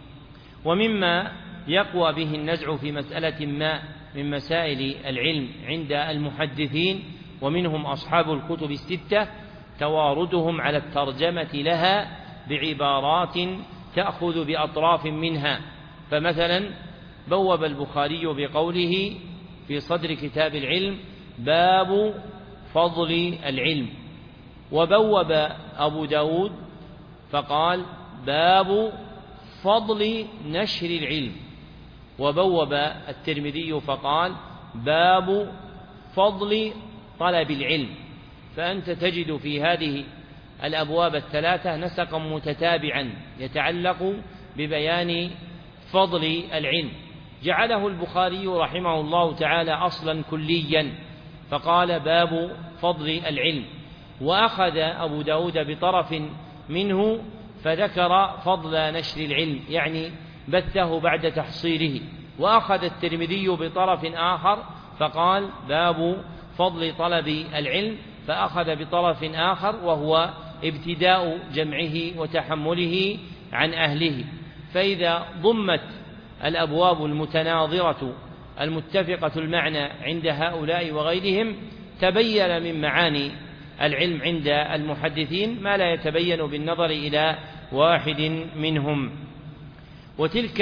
B: ومما يقوى به النزع في مسألة ما من مسائل العلم عند المحدثين ومنهم أصحاب الكتب الستة تواردهم على الترجمة لها بعبارات تأخذ بأطراف منها. فمثلا بوب البخاري بقوله في صدر كتاب العلم: باب فضل العلم، وبوب أبو داود فقال: باب فضل نشر العلم، وبوب الترمذي فقال: باب فضل طلب العلم. فأنت تجد في هذه الأبواب الثلاثة نسقا متتابعا يتعلق ببيان فضل العلم، جعله البخاري رحمه الله تعالى أصلا كليا فقال: باب فضل العلم. وأخذ أبو داود بطرف منه فذكر فضل نشر العلم، يعني بثه بعد تحصيله. وأخذ الترمذي بطرف آخر فقال: باب فضل طلب العلم، فأخذ بطرف آخر وهو ابتداء جمعه وتحمله عن أهله. فإذا ضمت الأبواب المتناظرة المتفقة المعنى عند هؤلاء وغيرهم تبين من معاني العلم عند المحدثين ما لا يتبين بالنظر إلى واحد منهم. وتلك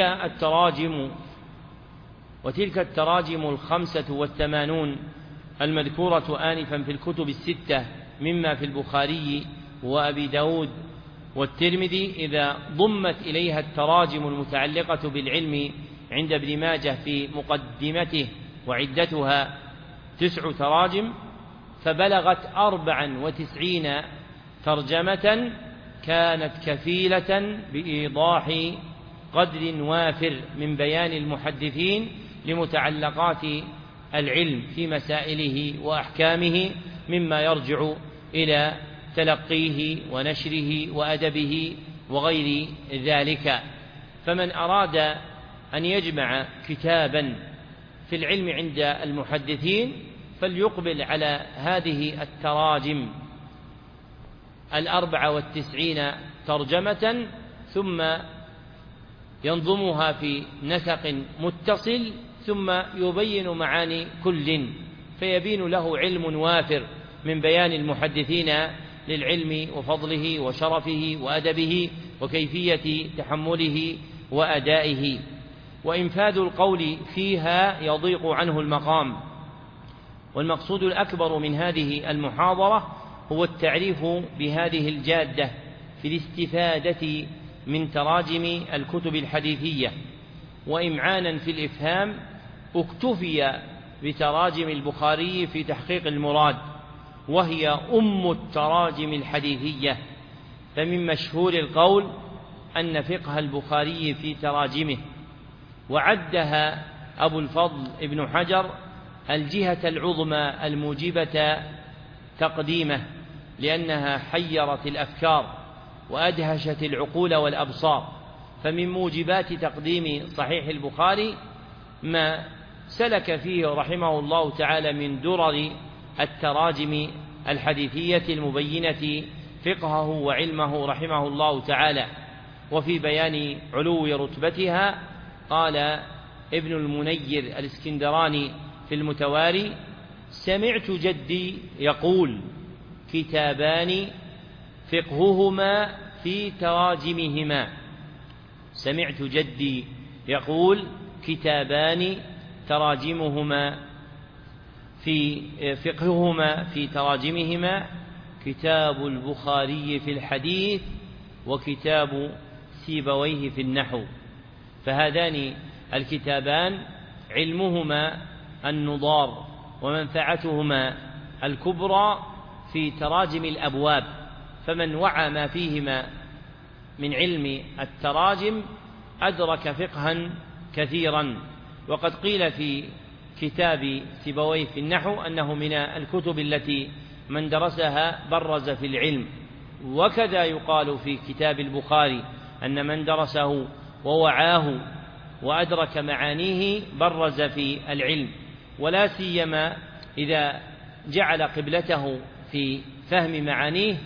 B: التراجم 85 المذكورة آنفا في الكتب الستة مما في البخاري وأبي داود والترمذي، إذا ضمت إليها التراجم المتعلقة بالعلم عند ابن ماجه في مقدمته وعدتها 9 تراجم، فبلغت 94 ترجمة كانت كفيلة بإيضاح قدر وافر من بيان المحدثين لمتعلقات العلم في مسائله وأحكامه، مما يرجع إلى تلقيه ونشره وأدبه وغير ذلك. فمن أراد أن يجمع كتابا في العلم عند المحدثين فليقبل على هذه التراجم 94 ترجمة، ثم ينظمها في نسق متصل، ثم يبين معاني كل، فيبين له علم وافر من بيان المحدثين للعلم وفضله وشرفه وأدبه وكيفية تحمله وأدائه. وإنفاذ القول فيها يضيق عنه المقام. والمقصود الأكبر من هذه المحاضرة هو التعريف بهذه الجادة في الاستفادة من تراجم الكتب الحديثية. وإمعانا في الإفهام اكتفي بتراجم البخاري في تحقيق المراد، وهي أم التراجم الحديثية. فمن مشهور القول أن فقه البخاري في تراجمه، وعدها أبو الفضل ابن حجر الجهة العظمى الموجبة تقديمه، لأنها حيرت الأفكار وأدهشت العقول والأبصار. فمن موجبات تقديم صحيح البخاري ما سلك فيه رحمه الله تعالى من درر التراجم الحديثية المبينة فقهه وعلمه رحمه الله تعالى. وفي بيان علو رتبتها قال ابن المنير الإسكندراني في المتواري: سمعت جدي يقول: كتابان فقههما في تراجمهما. سمعت جدي يقول: كتابان تراجمهما في فقههما في تراجمهما كتاب البخاري في الحديث وكتاب سيبويه في النحو، فهذان الكتابان علمهما النضار ومنفعتهما الكبرى في تراجم الأبواب، فمن وعى ما فيهما من علم التراجم أدرك فقها كثيرا. وقد قيل في كتاب سيبويه في النحو أنه من الكتب التي من درسها برز في العلم، وكذا يقال في كتاب البخاري أن من درسه ووعاه وأدرك معانيه برز في العلم، ولا سيما إذا جعل قبلته في فهم معانيه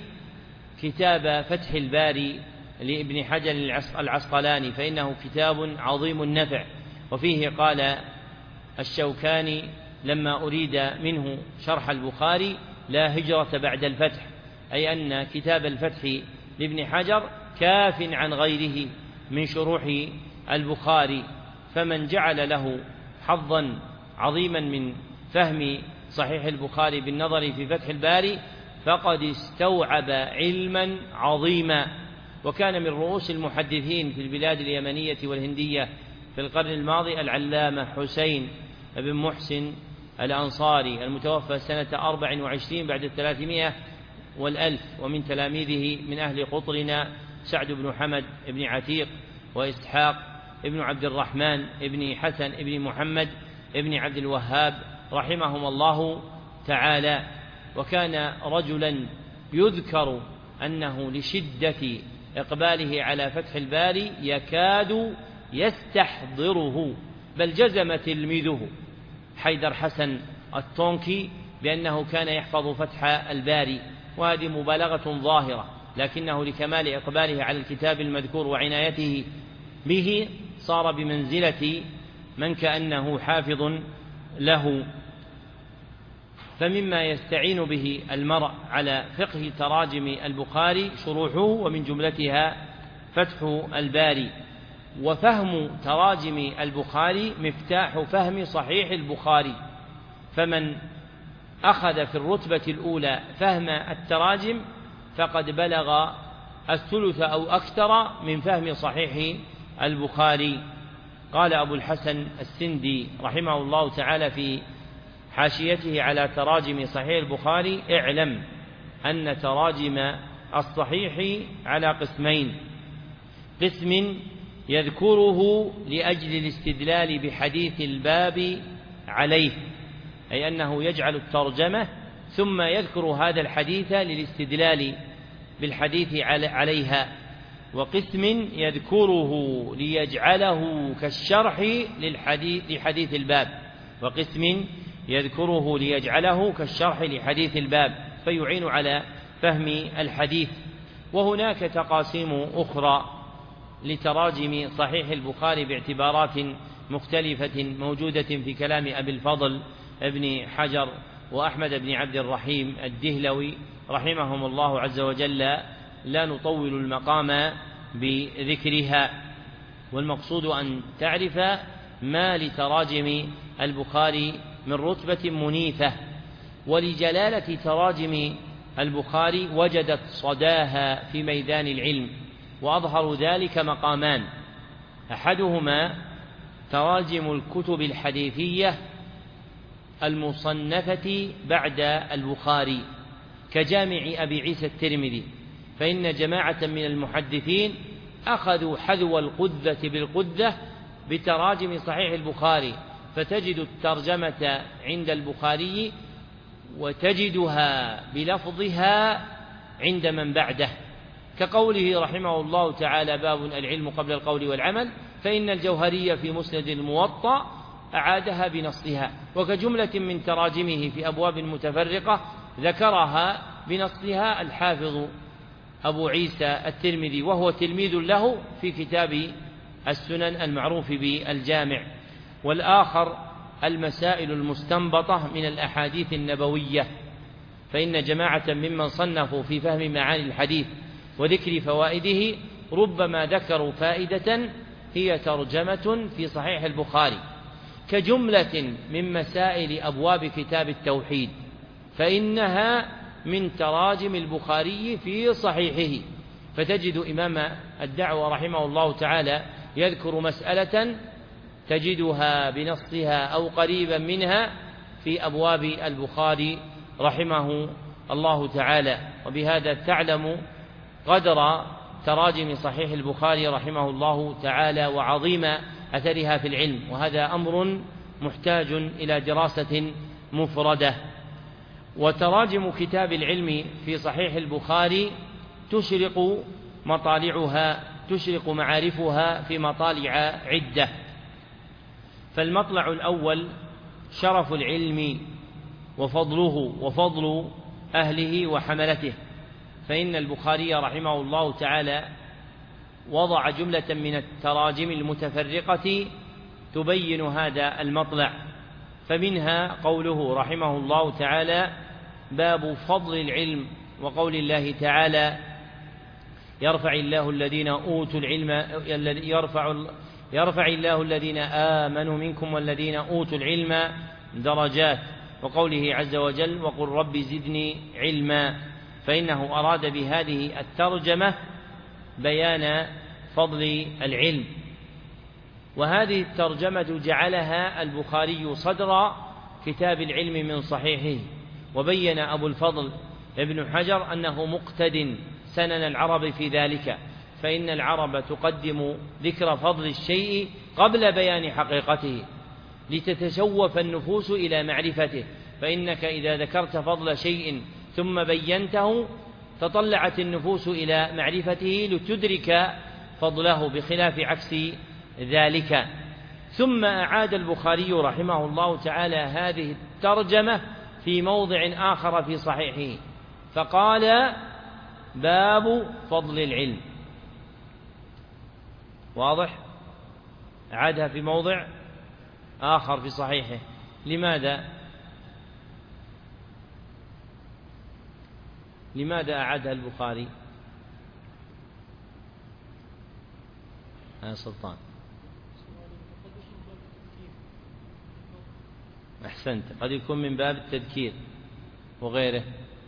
B: كتاب فتح الباري لابن حجر العسقلاني، فإنه كتاب عظيم النفع. وفيه قال الشوكاني لما أريد منه شرح البخاري: لا هجرة بعد الفتح، أي أن كتاب الفتح لابن حجر كاف عن غيره من شروح البخاري، فمن جعل له حظا عظيما من فهم صحيح البخاري بالنظر في فتح الباري فقد استوعب علما عظيما. وكان من رؤوس المحدثين في البلاد اليمنية والهندية في القرن الماضي العلامة حسين بن محسن الأنصاري المتوفى سنة 24 بعد 300 والألف، ومن تلاميذه من أهل قطرنا سعد بن حمد بن عتيق وإسحاق ابن عبد الرحمن ابن حسن ابن محمد ابن عبد الوهاب رحمهم الله تعالى. وكان رجلا يذكر أنه لشدة إقباله على فتح الباري يكاد يستحضره، بل جزم تلميذه حيدر حسن الطونكي بأنه كان يحفظ فتح الباري، وهذه مبالغة ظاهرة، لكنه لكمال إقباله على الكتاب المذكور وعنايته به صار بمنزلة من كأنه حافظ له. فمما يستعين به المرء على فقه تراجم البخاري شروحه، ومن جملتها فتح الباري. وفهم تراجم البخاري مفتاح فهم صحيح البخاري، فمن أخذ في الرتبة الأولى فهم التراجم فقد بلغ الثلث أو أكثر من فهم صحيح البخاري. قال أبو الحسن السندي رحمه الله تعالى في حاشيته على تراجم صحيح البخاري: اعلم أن تراجم الصحيح على قسمين: قسم يذكره لأجل الاستدلال بحديث الباب عليه، أي أنه يجعل الترجمة ثم يذكر هذا الحديث للاستدلال بالحديث عليها. وقسم يذكره ليجعله كالشرح لحديث الباب، وقسم يذكره ليجعله كالشرح لحديث الباب فيعين على فهم الحديث. وهناك تقاسيم أخرى لتراجم صحيح البخاري باعتبارات مختلفة موجودة في كلام أبي الفضل ابن حجر وأحمد بن عبد الرحيم الدهلوي رحمهم الله عز وجل، لا نطول المقام بذكرها. والمقصود أن تعرف ما لتراجم البخاري من رتبة منيفة. ولجلالة تراجم البخاري وجدت صداها في ميدان العلم، وأظهر ذلك مقامان: أحدهما تراجم الكتب الحديثية المصنفة بعد البخاري كجامع أبي عيسى الترمذي، فإن جماعة من المحدثين أخذوا حذو القذة بالقذة بتراجم صحيح البخاري، فتجد الترجمة عند البخاري وتجدها بلفظها عند من بعده، كقوله رحمه الله تعالى: باب العلم قبل القول والعمل، فإن الجوهري في مسند الموطأ أعادها بنصها. وكجملة من تراجمه في أبواب متفرقة ذكرها بنصها الحافظ أبو عيسى الترمذي، وهو تلميذ له في كتاب السنن المعروف بالجامع. والآخر المسائل المستنبطة من الأحاديث النبوية، فإن جماعة ممن صنفوا في فهم معاني الحديث وذكر فوائده ربما ذكروا فائدة هي ترجمة في صحيح البخاري، كجملة من مسائل أبواب كتاب التوحيد، فإنها من تراجم البخاري في صحيحه، فتجد إمام الدعوة رحمه الله تعالى يذكر مسألة تجدها بنصها أو قريبا منها في أبواب البخاري رحمه الله تعالى. وبهذا تعلم قدر تراجم صحيح البخاري رحمه الله تعالى وعظيم أثرها في العلم، وهذا أمر محتاج إلى دراسة مفردة. وتراجم كتاب العلم في صحيح البخاري تشرق مطالعها، تشرق معارفها في مطالع عدة. فالمطلع الأول شرف العلم وفضله وفضل أهله وحملته، فإن البخاري رحمه الله تعالى وضع جملة من التراجم المتفرقة تبين هذا المطلع، فمنها قوله رحمه الله تعالى: باب فضل العلم، وقول الله تعالى: يرفع الله الذين آمنوا منكم والذين أوتوا العلم درجات، وقوله عز وجل: وقل رب زدني علما، فإنه أراد بهذه الترجمة بيان فضل العلم. وهذه الترجمة جعلها البخاري صدر كتاب العلم من صحيحه. وبين أبو الفضل ابن حجر أنه مقتد سنن العرب في ذلك، فإن العرب تقدم ذكر فضل الشيء قبل بيان حقيقته لتتشوف النفوس إلى معرفته، فإنك إذا ذكرت فضل شيء ثم بينته تطلعت النفوس إلى معرفته لتدرك فضله، بخلاف عكس ذلك. ثم أعاد البخاري رحمه الله تعالى هذه الترجمة في موضع آخر في صحيحه، فقال: باب فضل العلم. واضح؟ أعادها في موضع آخر في صحيحه. لماذا أعادها البخاري؟ سلطان، أحسنت، قد يكون من باب التذكير وغيره.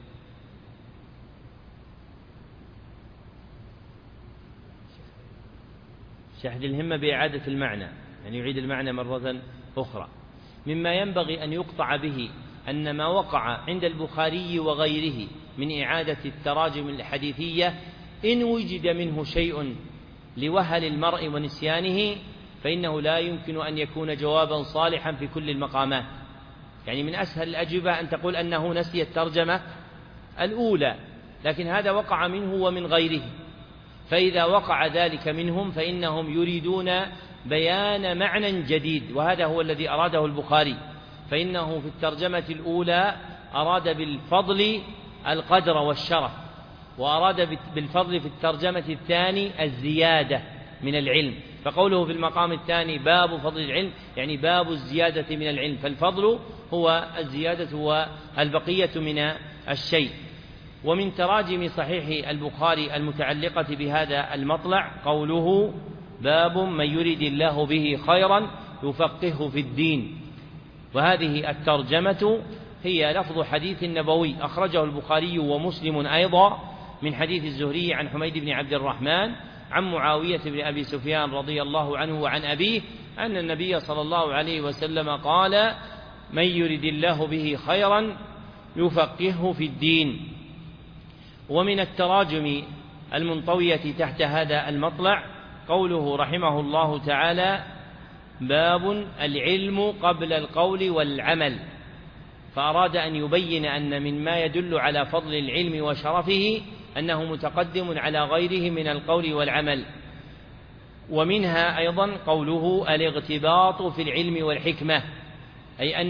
B: شحذ الهمة بإعادة المعنى، يعني يعيد المعنى مرة أخرى. مما ينبغي أن يقطع به أن ما وقع عند البخاري وغيره من إعادة التراجم الحديثية إن وجد منه شيء لوهل المرء ونسيانه فإنه لا يمكن أن يكون جوابا صالحا في كل المقامات. يعني من أسهل الأجوبة أن تقول أنه نسي الترجمة الأولى، لكن هذا وقع منه ومن غيره. فإذا وقع ذلك منهم فإنهم يريدون بيان معنى جديد، وهذا هو الذي أراده البخاري، فإنه في الترجمة الأولى أراد بالفضل القدر والشرف، وأراد بالفضل في الترجمة الثاني الزيادة من العلم، فقوله في المقام الثاني باب فضل العلم يعني باب الزيادة من العلم، فالفضل هو الزيادة والبقية من الشيء. ومن تراجم صحيح البخاري المتعلقة بهذا المطلع قوله: باب من يريد الله به خيرا يفقهه في الدين. وهذه الترجمة هي لفظ حديث نبوي أخرجه البخاري ومسلم أيضا من حديث الزهري عن حميد بن عبد الرحمن عن معاوية بن أبي سفيان رضي الله عنه وعن أبيه أن النبي صلى الله عليه وسلم قال: من يريد الله به خيرا يفقهه في الدين. ومن التراجم المنطوية تحت هذا المطلع قوله رحمه الله تعالى: باب العلم قبل القول والعمل، فأراد أن يبين أن مما يدل على فضل العلم وشرفه أنه متقدم على غيره من القول والعمل. ومنها أيضا قوله: الاغتباط في العلم والحكمة، أي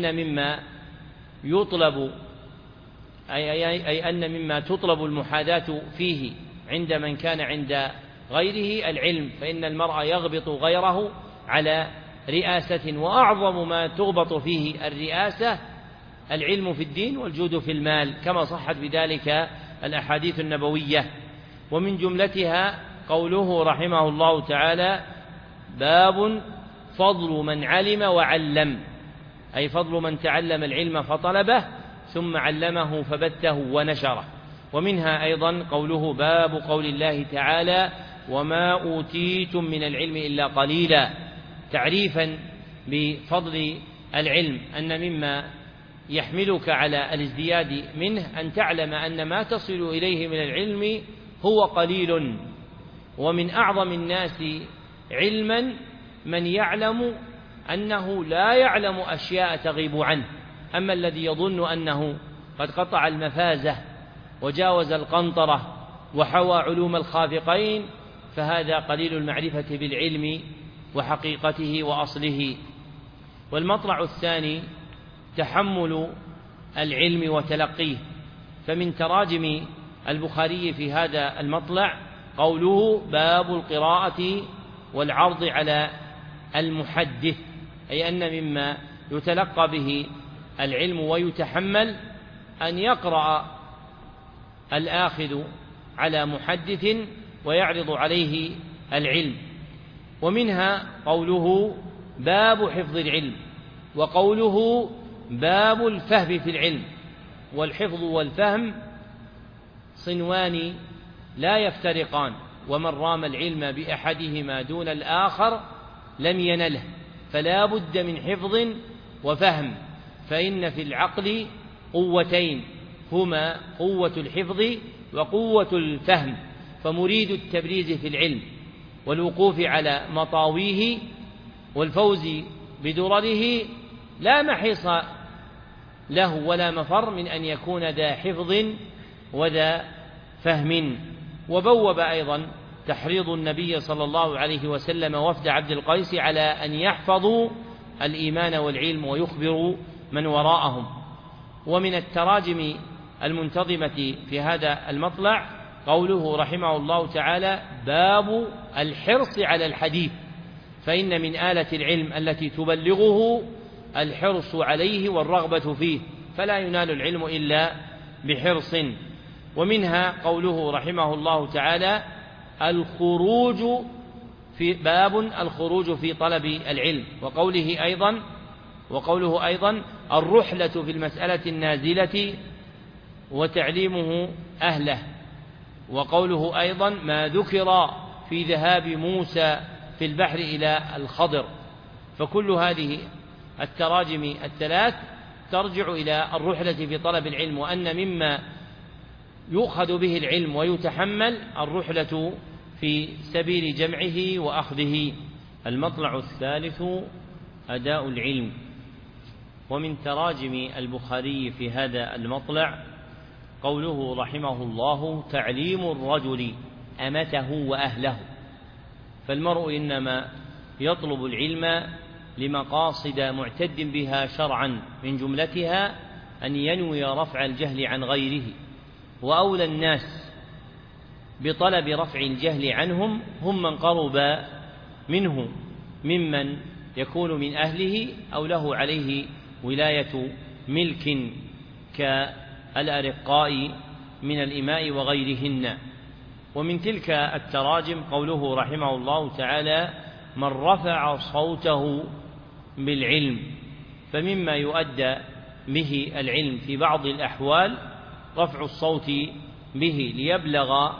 B: أن مما تطلب المحاذاة فيه عند من كان عند غيره العلم، فإن المرء يغبط غيره على رئاسة، وأعظم ما تغبط فيه الرئاسة العلم في الدين والجود في المال، كما صحت بذلك الأحاديث النبوية. ومن جملتها قوله رحمه الله تعالى: باب فضل من علم وعلم، أي فضل من تعلم العلم فطلبه، ثم علمه فبثه ونشره. ومنها أيضا قوله باب قول الله تعالى وما أوتيتم من العلم إلا قليلا، تعريفا بفضل العلم أن مما يحملك على الازدياد منه أن تعلم أن ما تصل إليه من العلم هو قليل، ومن أعظم الناس علما من يعلم أنه لا يعلم أشياء تغيب عنه. أما الذي يظن أنه قد قطع المفازة وجاوز القنطرة وحوى علوم الخافقين فهذا قليل المعرفة بالعلم وحقيقته وأصله. والمطلع الثاني تحمل العلم وتلقيه، فمن تراجم البخاري في هذا المطلع قوله باب القراءة والعرض على المحدث، أي أن مما يتلقى به العلم ويتحمل أن يقرأ الآخذ على محدث ويعرض عليه العلم. ومنها قوله باب حفظ العلم، وقوله باب الفهم في العلم. والحفظ والفهم صنوان لا يفترقان، ومن رام العلم بأحدهما دون الآخر لم ينله، فلا بد من حفظ وفهم، فإن في العقل قوتين هما قوة الحفظ وقوة الفهم، فمريد التبريز في العلم والوقوف على مطاويه والفوز بدرره لا محيص له ولا مفر من أن يكون ذا حفظ وذا فهم. وبوب أيضا تحريض النبي صلى الله عليه وسلم وفد عبد القيس على أن يحفظوا الإيمان والعلم ويخبروا من وراءهم. ومن التراجم المنتظمة في هذا المطلع قوله رحمه الله تعالى باب الحرص على الحديث، فإن من آلة العلم التي تبلغه الحرص عليه والرغبة فيه، فلا ينال العلم إلا بحرص. ومنها قوله رحمه الله تعالى باب الخروج في طلب العلم، وقوله أيضا الرحلة في المسألة النازلة وتعليمه أهله، وقوله أيضا ما ذكر في ذهاب موسى في البحر إلى الخضر. فكل هذه التراجم الثلاث ترجع إلى الرحلة في طلب العلم، وأن مما يؤخذ به العلم ويتحمل الرحلة في سبيل جمعه وأخذه. المطلع الثالث أداء العلم. ومن تراجم البخاري في هذا المطلع قوله رحمه الله تعليم الرجل أمته وأهله، فالمرء إنما يطلب العلم لمقاصد معتد بها شرعا، من جملتها أن ينوي رفع الجهل عن غيره، وأولى الناس بطلب رفع الجهل عنهم هم من قرب منه ممن يكون من أهله أو له عليه ولاية ملك كالأرقاء من الإماء وغيرهن. ومن تلك التراجم قوله رحمه الله تعالى من رفع صوته بالعلم، فمما يؤدى به العلم في بعض الأحوال رفع الصوت به ليبلغ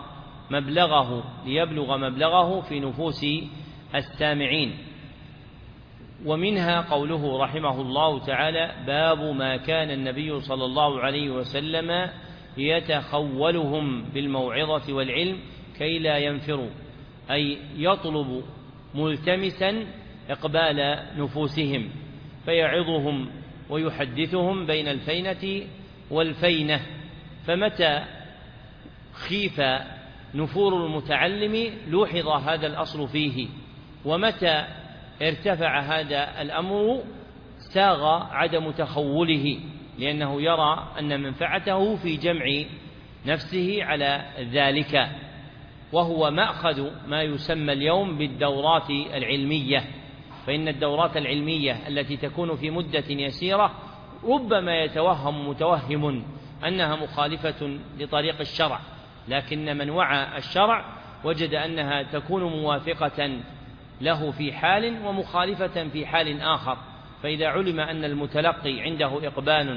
B: مبلغه في نفوس السامعين. ومنها قوله رحمه الله تعالى باب ما كان النبي صلى الله عليه وسلم يتخولهم بالموعظة والعلم كي لا ينفروا، أي يطلب ملتمسا إقبال نفوسهم فيعظهم ويحدثهم بين الفينة والفينة، فمتى خيف نفور المتعلم لوحظ هذا الأصل فيه، ومتى ارتفع هذا الأمر ساغ عدم تخوله، لأنه يرى أن منفعته في جمع نفسه على ذلك. وهو مأخذ ما يسمى اليوم بالدورات العلمية، فإن الدورات العلمية التي تكون في مدة يسيرة ربما يتوهم متوهم أنها مخالفة لطريق الشرع، لكن من وعى الشرع وجد أنها تكون موافقة له في حال ومخالفة في حال آخر. فإذا علم أن المتلقي عنده إقبال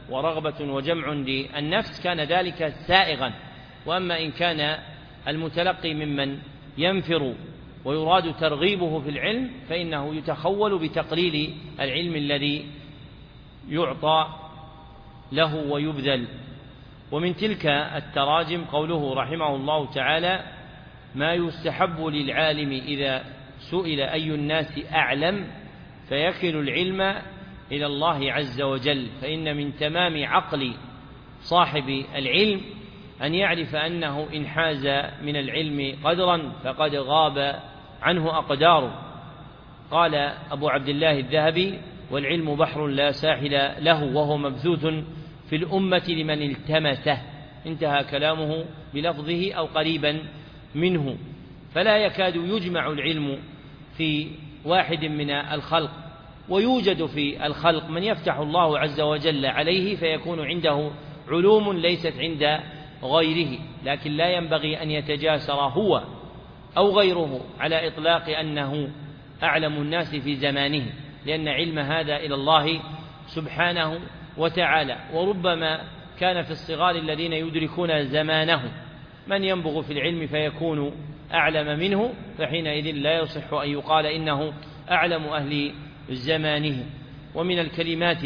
B: ورغبة وجمع للنفس كان ذلك سائغا. وأما إن كان المتلقي ممن ينفر ويراد ترغيبه في العلم فإنه يتخول بتقليل العلم الذي يعطى له ويبذل. ومن تلك التراجم قوله رحمه الله تعالى: ما يستحب للعالم إذا سئل أي الناس أعلم فيكل العلم إلى الله عز وجل، فإن من تمام عقل صاحب العلم أن يعرف أنه إن حاز من العلم قدرا فقد غاب عنه أقداره. قال أبو عبد الله الذهبي: والعلم بحر لا ساحل له وهو مبثوث في الأمة لمن التمسه. انتهى كلامه بلفظه أو قريبا منه. فلا يكاد يجمع العلم في واحد من الخلق، ويوجد في الخلق من يفتح الله عز وجل عليه فيكون عنده علوم ليست عند غيره، لكن لا ينبغي أن يتجاسر هو أو غيره على إطلاق أنه أعلم الناس في زمانه، لأن علم هذا إلى الله سبحانه وتعالى. وربما كان في الصغار الذين يدركون زمانه من ينبغ في العلم فيكون أعلم منه، فحينئذ لا يصح أن يقال إنه أعلم أهل زمانه. ومن الكلمات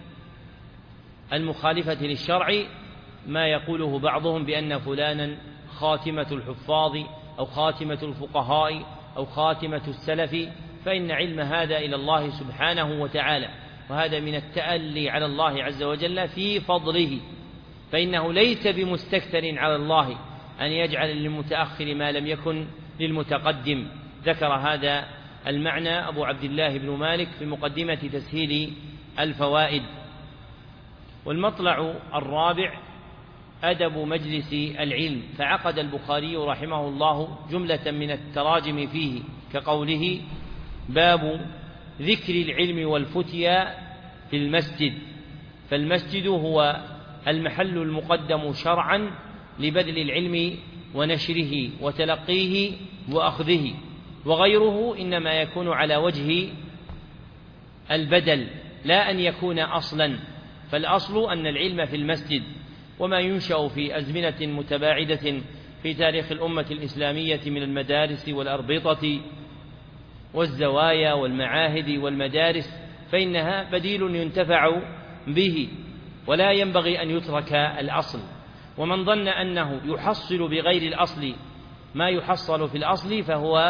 B: المخالفة للشرع ما يقوله بعضهم بأن فلانا خاتمة الحفاظ أو خاتمة الفقهاء أو خاتمة السلف، فإن علم هذا إلى الله سبحانه وتعالى، وهذا من التألي على الله عز وجل في فضله، فإنه ليس بمستكثر على الله أن يجعل للمتأخر ما لم يكن للمتقدم. ذكر هذا المعنى أبو عبد الله بن مالك في مقدمة تسهيل الفوائد. والمطلع الرابع أدب مجلس العلم، فعقد البخاري رحمه الله جملة من التراجم فيه كقوله: باب ذكر العلم والفتيا في المسجد. فالمسجد هو المحل المقدم شرعا لبذل العلم ونشره وتلقيه وأخذه، وغيره إنما يكون على وجه البدل لا أن يكون أصلا. فالأصل أن العلم في المسجد، وما ينشأ في أزمنة متباعدة في تاريخ الأمة الإسلامية من المدارس والأربطة والزوايا والمعاهد والمدارس فإنها بديل ينتفع به، ولا ينبغي أن يترك الأصل. ومن ظن أنه يحصل بغير الأصل ما يحصل في الأصل فهو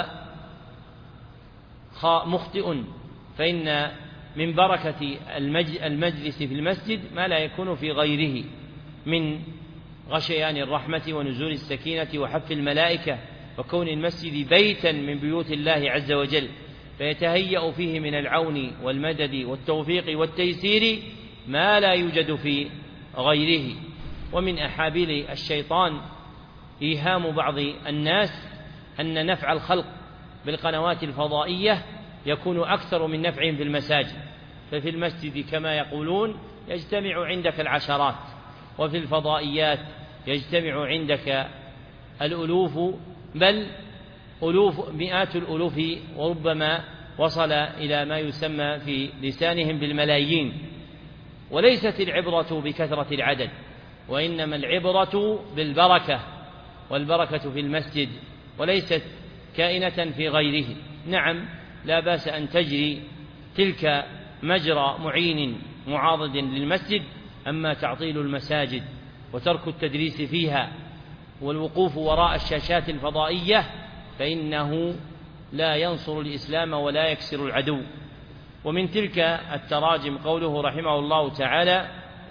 B: مخطئ، فإن من بركة المجلس في المسجد ما لا يكون في غيره من غشيان الرحمة ونزول السكينة وحف الملائكة، وكون المسجد بيتا من بيوت الله عز وجل، فيتهيأ فيه من العون والمدد والتوفيق والتيسير ما لا يوجد في غيره. ومن أحابيل الشيطان إيهام بعض الناس أن نفع الخلق بالقنوات الفضائية يكون أكثر من نفعهم في المساجد، ففي المسجد كما يقولون يجتمع عندك العشرات، وفي الفضائيات يجتمع عندك الألوف، بل مئات الألوف، وربما وصل إلى ما يسمى في لسانهم بالملايين. وليست العبرة بكثرة العدد، وإنما العبرة بالبركة، والبركة في المسجد وليست كائنة في غيره. نعم، لا بأس أن تجري تلك مجرى معين معاضد للمسجد، أما تعطيل المساجد وترك التدريس فيها والوقوف وراء الشاشات الفضائية فإنه لا ينصر الإسلام ولا يكسر العدو. ومن تلك التراجم قوله رحمه الله تعالى: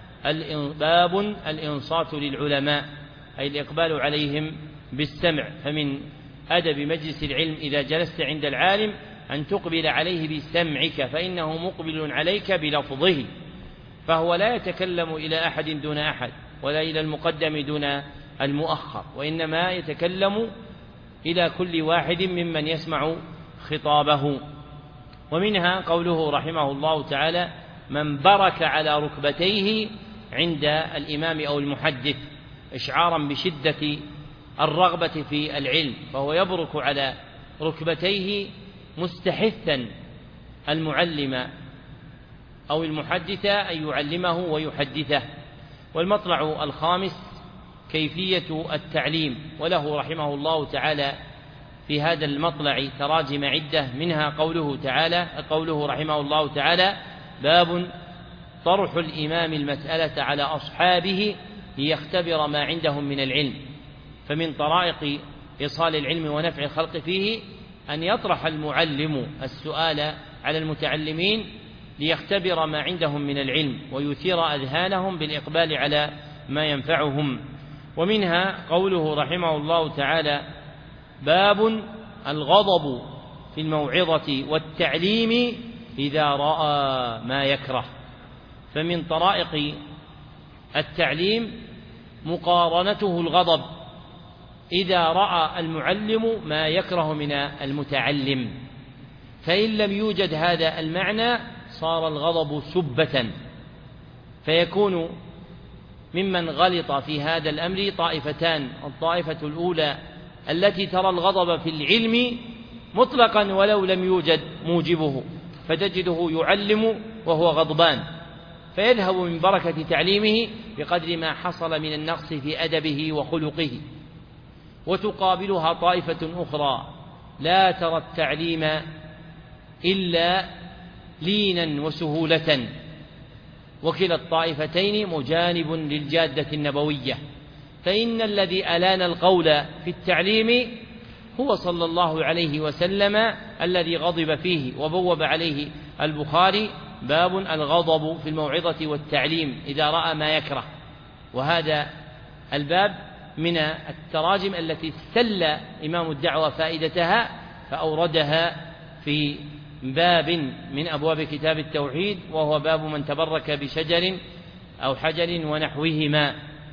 B: باب الإنصات للعلماء، أي الإقبال عليهم بالسمع. فمن أدب مجلس العلم إذا جلست عند العالم أن تقبل عليه بسمعك، فإنه مقبل عليك بلفظه، فهو لا يتكلم إلى أحد دون أحد ولا إلى المقدم دون المؤخر، وإنما يتكلم إلى كل واحد ممن يسمع خطابه. ومنها قوله رحمه الله تعالى: من برك على ركبتيه عند الإمام أو المحدث، إشعارا بشدة الرغبة في العلم، فهو يبرك على ركبتيه مستحثا المعلم أو المحدث أن يعلمه ويحدثه. والمطلع الخامس كيفية التعليم، وله رحمه الله تعالى في هذا المطلع تراجم عدة، منها قوله رحمه الله تعالى: باب طرح الإمام المسألة على أصحابه ليختبر ما عندهم من العلم. فمن طرائق إيصال العلم ونفع الخلق فيه أن يطرح المعلم السؤال على المتعلمين ليختبر ما عندهم من العلم ويثير أذهانهم بالإقبال على ما ينفعهم. ومنها قوله رحمه الله تعالى: باب الغضب في الموعظة والتعليم إذا رأى ما يكره. فمن طرائق التعليم مقارنته الغضب إذا رأى المعلم ما يكره من المتعلم، فإن لم يوجد هذا المعنى صار الغضب سبة، فيكون ممن غلط في هذا الأمر طائفتان: الطائفة الأولى التي ترى الغضب في العلم مطلقا ولو لم يوجد موجبه، فتجده يعلم وهو غضبان، فيذهب من بركة تعليمه بقدر ما حصل من النقص في أدبه وخلقه. وتقابلها طائفة أخرى لا ترى التعليم إلا لينا وسهولة، وكلا الطائفتين مجانب للجادة النبوية، فإن الذي ألان القول في التعليم هو صلى الله عليه وسلم الذي غضب فيه، وبوب عليه البخاري: باب الغضب في الموعظة والتعليم إذا رأى ما يكره. وهذا الباب من التراجم التي استل إمام الدعوة فائدتها فأوردها في باب من أبواب كتاب التوحيد، وهو باب من تبرك بشجر أو حجر ونحوهما.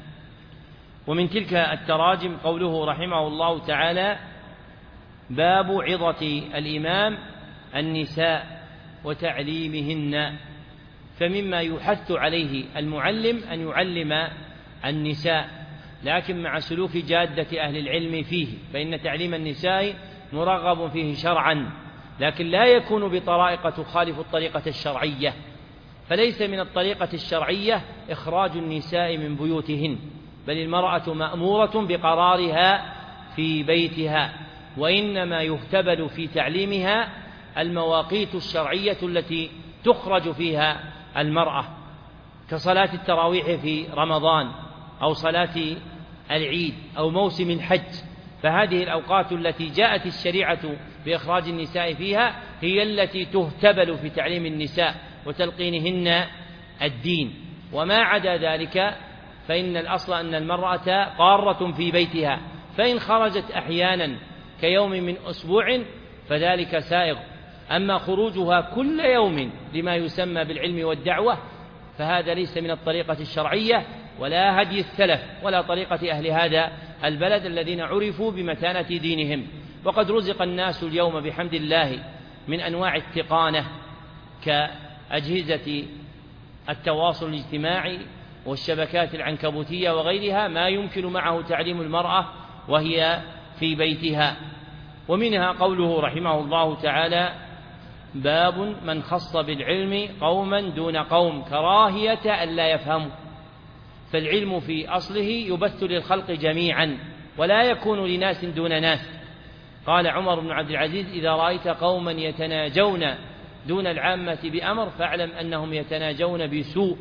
B: ومن تلك التراجم قوله رحمه الله تعالى: باب عظة الإمام النساء وتعليمهن. فمما يحث عليه المعلم أن يعلم النساء، لكن مع سلوك جادة أهل العلم فيه، فإن تعليم النساء مرغب فيه شرعا، لكن لا يكون بطرائق تخالف الطريقة الشرعية. فليس من الطريقة الشرعية إخراج النساء من بيوتهن، بل المرأة مأمورة بقرارها في بيتها، وإنما يهتبل في تعليمها المواقيت الشرعية التي تخرج فيها المرأة، كصلاة التراويح في رمضان أو صلاة العيد أو موسم الحج. فهذه الأوقات التي جاءت الشريعة بإخراج النساء فيها هي التي تهتبل في تعليم النساء وتلقينهن الدين. وما عدا ذلك فإن الأصل أن المرأة قارة في بيتها، فإن خرجت أحيانا كيوم من أسبوع فذلك سائغ. أما خروجها كل يوم لما يسمى بالعلم والدعوة فهذا ليس من الطريقة الشرعية ولا هدي السلف ولا طريقة أهل هذا البلد الذين عرفوا بمتانة دينهم. وقد رزق الناس اليوم بحمد الله من أنواع التقانة كأجهزة التواصل الاجتماعي والشبكات العنكبوتية وغيرها ما يمكن معه تعليم المرأة وهي في بيتها. ومنها قوله رحمه الله تعالى: باب من خص بالعلم قوما دون قوم كراهية ألا يفهموا. فالعلم في أصله يبث للخلق جميعا ولا يكون لناس دون ناس. قال عمر بن عبد العزيز: إذا رأيت قوما يتناجون دون العامة بأمر فاعلم أنهم يتناجون بسوء.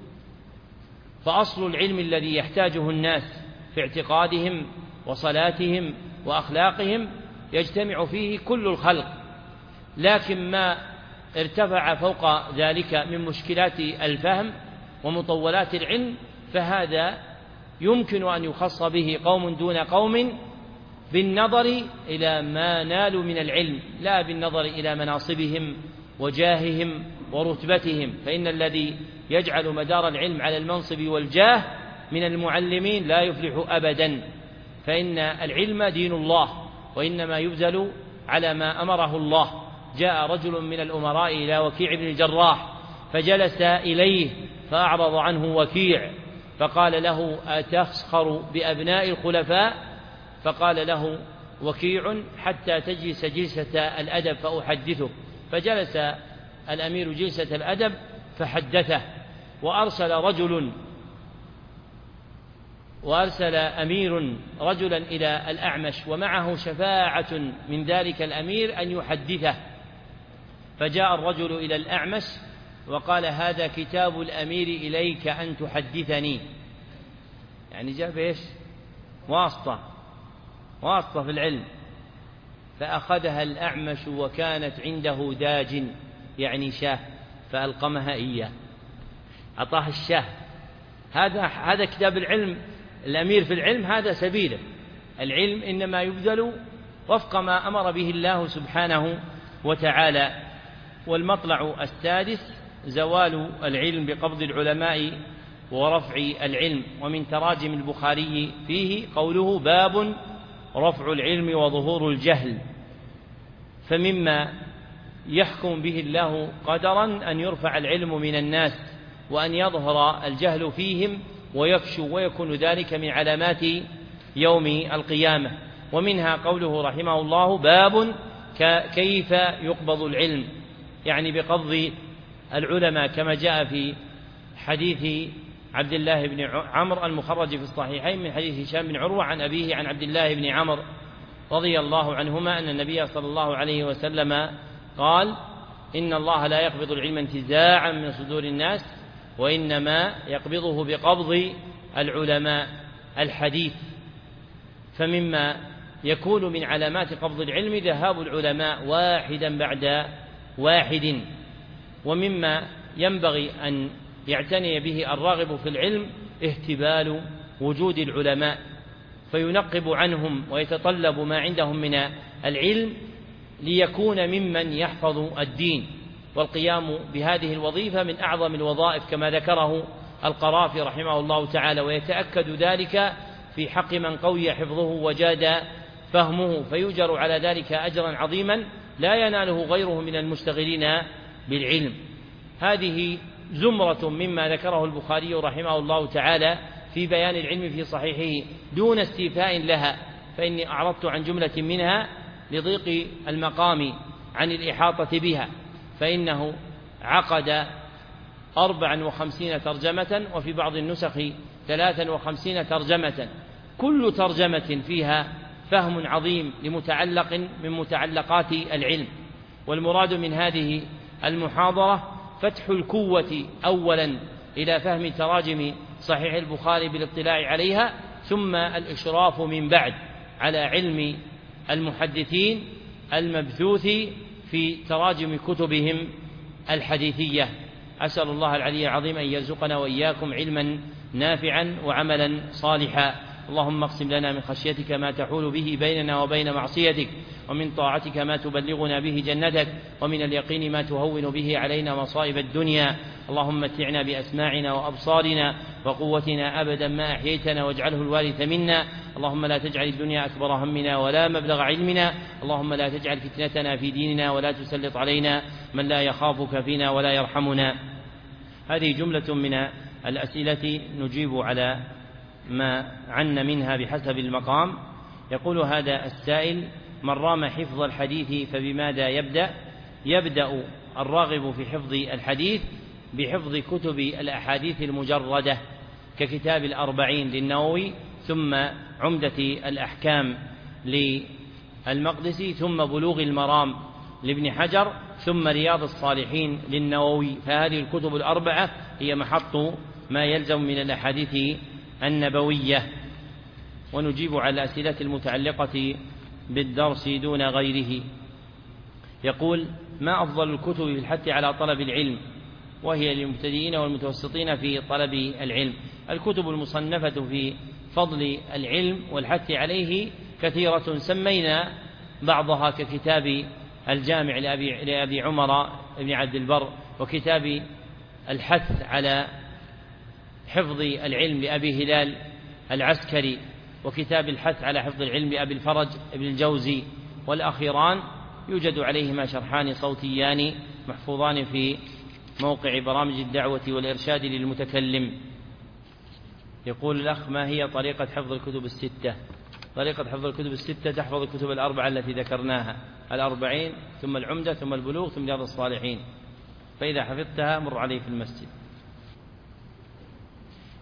B: فأصل العلم الذي يحتاجه الناس في اعتقادهم وصلاتهم وأخلاقهم يجتمع فيه كل الخلق، لكن ما ارتفع فوق ذلك من مشكلات الفهم ومطولات العلم فهذا يمكن أن يخص به قوم دون قوم بالنظر إلى ما نالوا من العلم، لا بالنظر إلى مناصبهم وجاههم ورتبتهم. فإن الذي يجعل مدار العلم على المنصب والجاه من المعلمين لا يفلح أبدا، فإن العلم دين الله وإنما يبذل على ما أمره الله. جاء رجل من الأمراء إلى وكيع بن الجراح فجلس إليه فأعرض عنه وكيع فقال له: أتسخر بأبناء الخلفاء؟ فقال له وكيع: حتى تجلس جلسة الأدب فأحدثك. فجلس الأمير جلسة الأدب فحدثه، وأرسل رجل وأرسل أمير رجلا إلى الأعمش ومعه شفاعة من ذلك الأمير أن يحدثه، فجاء الرجل إلى الأعمش وقال: هذا كتاب الأمير إليك أن تحدثني. يعني جاب إيش؟ واسطة في العلم. فأخذها الأعمش وكانت عنده داج، يعني شاه، فألقمها إياه، أعطاه الشاه. هذا كتاب العلم. الأمير في العلم هذا سبيله. العلم إنما يبذل وفق ما أمر به الله سبحانه وتعالى. والمطلع السادس زوال العلم بقبض العلماء ورفع العلم. ومن تراجم البخاري فيه قوله: باب رفع العلم وظهور الجهل. فمما يحكم به الله قدرا أن يرفع العلم من الناس وأن يظهر الجهل فيهم ويفشو، ويكون ذلك من علامات يوم القيامة. ومنها قوله رحمه الله: باب كيف يقبض العلم، يعني بقبض العلماء، كما جاء في حديث عبد الله بن عمرو المخرج في الصحيحين من حديث هشام بن عروة عن أبيه عن عبد الله بن عمرو رضي الله عنهما أن النبي صلى الله عليه وسلم قال: إن الله لا يقبض العلم انتزاعا من صدور الناس، وإنما يقبضه بقبض العلماء. الحديث. فمما يكون من علامات قبض العلم ذهاب العلماء واحدا بعد واحد. ومما ينبغي أن يعتني به الراغب في العلم اهتبال وجود العلماء، فينقب عنهم ويتطلب ما عندهم من العلم ليكون ممن يحفظ الدين. والقيام بهذه الوظيفة من أعظم الوظائف كما ذكره القرافي رحمه الله تعالى، ويتأكد ذلك في حق من قوي حفظه وجاد فهمه، فيؤجر على ذلك أجرا عظيما لا يناله غيره من المشتغلين بالعلم. هذه زمرة مما ذكره البخاري رحمه الله تعالى في بيان العلم في صحيحه دون استيفاء لها، فإني أعرضت عن جملة منها لضيق المقام عن الإحاطة بها. فإنه عقد 54 ترجمة، وفي بعض النسخ 53 ترجمة، كل ترجمة فيها فهم عظيم لمتعلق من متعلقات العلم. والمراد من هذه المحاضرة فتح الكوة أولا إلى فهم تراجم صحيح البخاري بالاطلاع عليها، ثم الإشراف من بعد على علم المحدثين المبثوث في تراجم كتبهم الحديثية. أسأل الله العلي العظيم أن يرزقنا وإياكم علما نافعا وعملا صالحا. اللهم اقسم لنا من خشيتك ما تحول به بيننا وبين معصيتك، ومن طاعتك ما تبلغنا به جنتك، ومن اليقين ما تهون به علينا مصائب الدنيا. اللهم متعنا بأسماعنا وأبصارنا وقوتنا أبدا ما أحييتنا، واجعله الوارث منا. اللهم لا تجعل الدنيا أكبر همنا ولا مبلغ علمنا. اللهم لا تجعل فتنتنا في ديننا، ولا تسلط علينا من لا يخافك فينا ولا يرحمنا. هذه جملة من الأسئلة نجيب على ما عنا منها بحسب المقام. يقول هذا السائل: من رام حفظ الحديث فبماذا يبدأ؟ يبدأ الراغب في حفظ الحديث بحفظ كتب الأحاديث المجردة ككتاب الأربعين للنووي، ثم عمدة الأحكام للمقدسي، ثم بلوغ المرام لابن حجر، ثم رياض الصالحين للنووي. فهذه الكتب الأربعة هي محط ما يلزم من الأحاديث النبوية. ونجيب على الأسئلة المتعلقة بالدرس دون غيره. يقول: ما أفضل الكتب في الحث على طلب العلم، وهي للمبتدئين والمتوسطين في طلب العلم؟ الكتب المصنفة في فضل العلم والحث عليه كثيرة، سمينا بعضها ككتاب الجامع لأبي عمر بن عبد البر، وكتاب الحث على حفظ العلم لأبي هلال العسكري، وكتاب الحث على حفظ العلم لأبي الفرج ابن الجوزي. والأخيران يوجد عليهما شرحان صوتيان محفوظان في موقع برامج الدعوة والإرشاد للمتكلم. يقول الأخ: ما هي طريقة حفظ الكتب الستة؟ طريقة حفظ الكتب الستة: تحفظ الكتب الأربعة التي ذكرناها، الأربعين ثم العمدة ثم البلوغ ثم رياض الصالحين، فإذا حفظتها مر عليه في المسجد.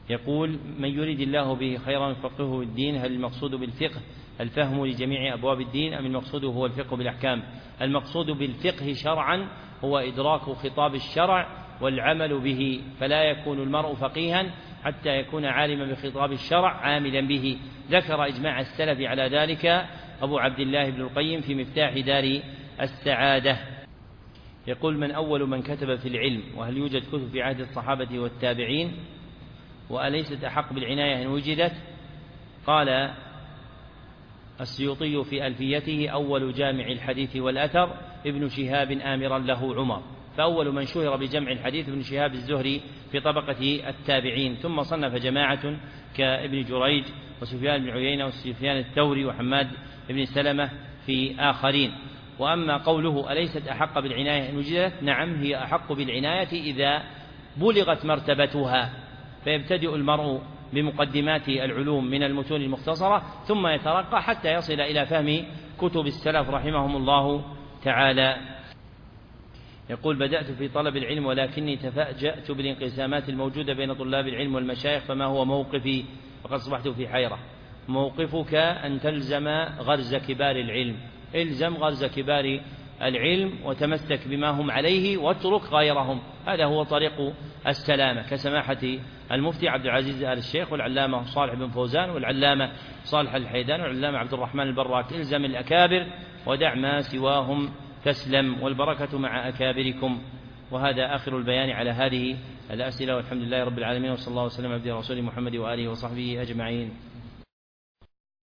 B: يقول: من يريد الله به خيرا يفقهه في الدين. هل المقصود بالفقه الفهم لجميع أبواب الدين أم المقصود هو الفقه بالأحكام؟ المقصود بالفقه شرعا هو إدراك خطاب الشرع والعمل به، فلا يكون المرء فقيها حتى يكون عالما بخطاب الشرع عاملا به. ذكر إجماع السلف على ذلك أبو عبد الله بن القيم في مفتاح دار السعادة. يقول: من أول من كتب في العلم؟ وهل يوجد كتب في عهد الصحابة والتابعين؟ وأليست أحق بالعناية إن وجدت؟ قال السيوطي في ألفيته: أول جامع الحديث والأثر ابن شهاب آمرا له عمر. فأول من شهر بجمع الحديث ابن شهاب الزهري في طبقة التابعين، ثم صنف جماعة كابن جريج وسفيان بن عيينة وسفيان الثوري وحماد بن سلمة في آخرين. وأما قوله أليست أحق بالعناية إن وجدت؟ نعم، هي أحق بالعناية إذا بلغت مرتبتها، فيبتدئ المرء بمقدمات العلوم من المتون المختصرة ثم يترقى حتى يصل إلى فهم كتب السلف رحمهم الله تعالى. يقول: بدأت في طلب العلم ولكني تفاجأت بالانقسامات الموجودة بين طلاب العلم والمشايخ، فما هو موقفي؟ وقد أصبحت في حيرة. موقفك أن تلزم غرز كبار العلم، الزم غرز كبار العلم وتمسك بما هم عليه واترك غيرهم، هذا هو طريق السلامة، كسماحة المفتي عبد العزيز آل الشيخ والعلامة صالح بن فوزان والعلامة صالح الحيدان والعلامة عبد الرحمن البراك: الزم الأكابر ودع ما سواهم تسلم، والبركة مع أكابركم. وهذا آخر البيان على هذه الأسئلة، والحمد لله رب العالمين، وصلى الله وسلم على رسول محمد وآله وصحبه أجمعين.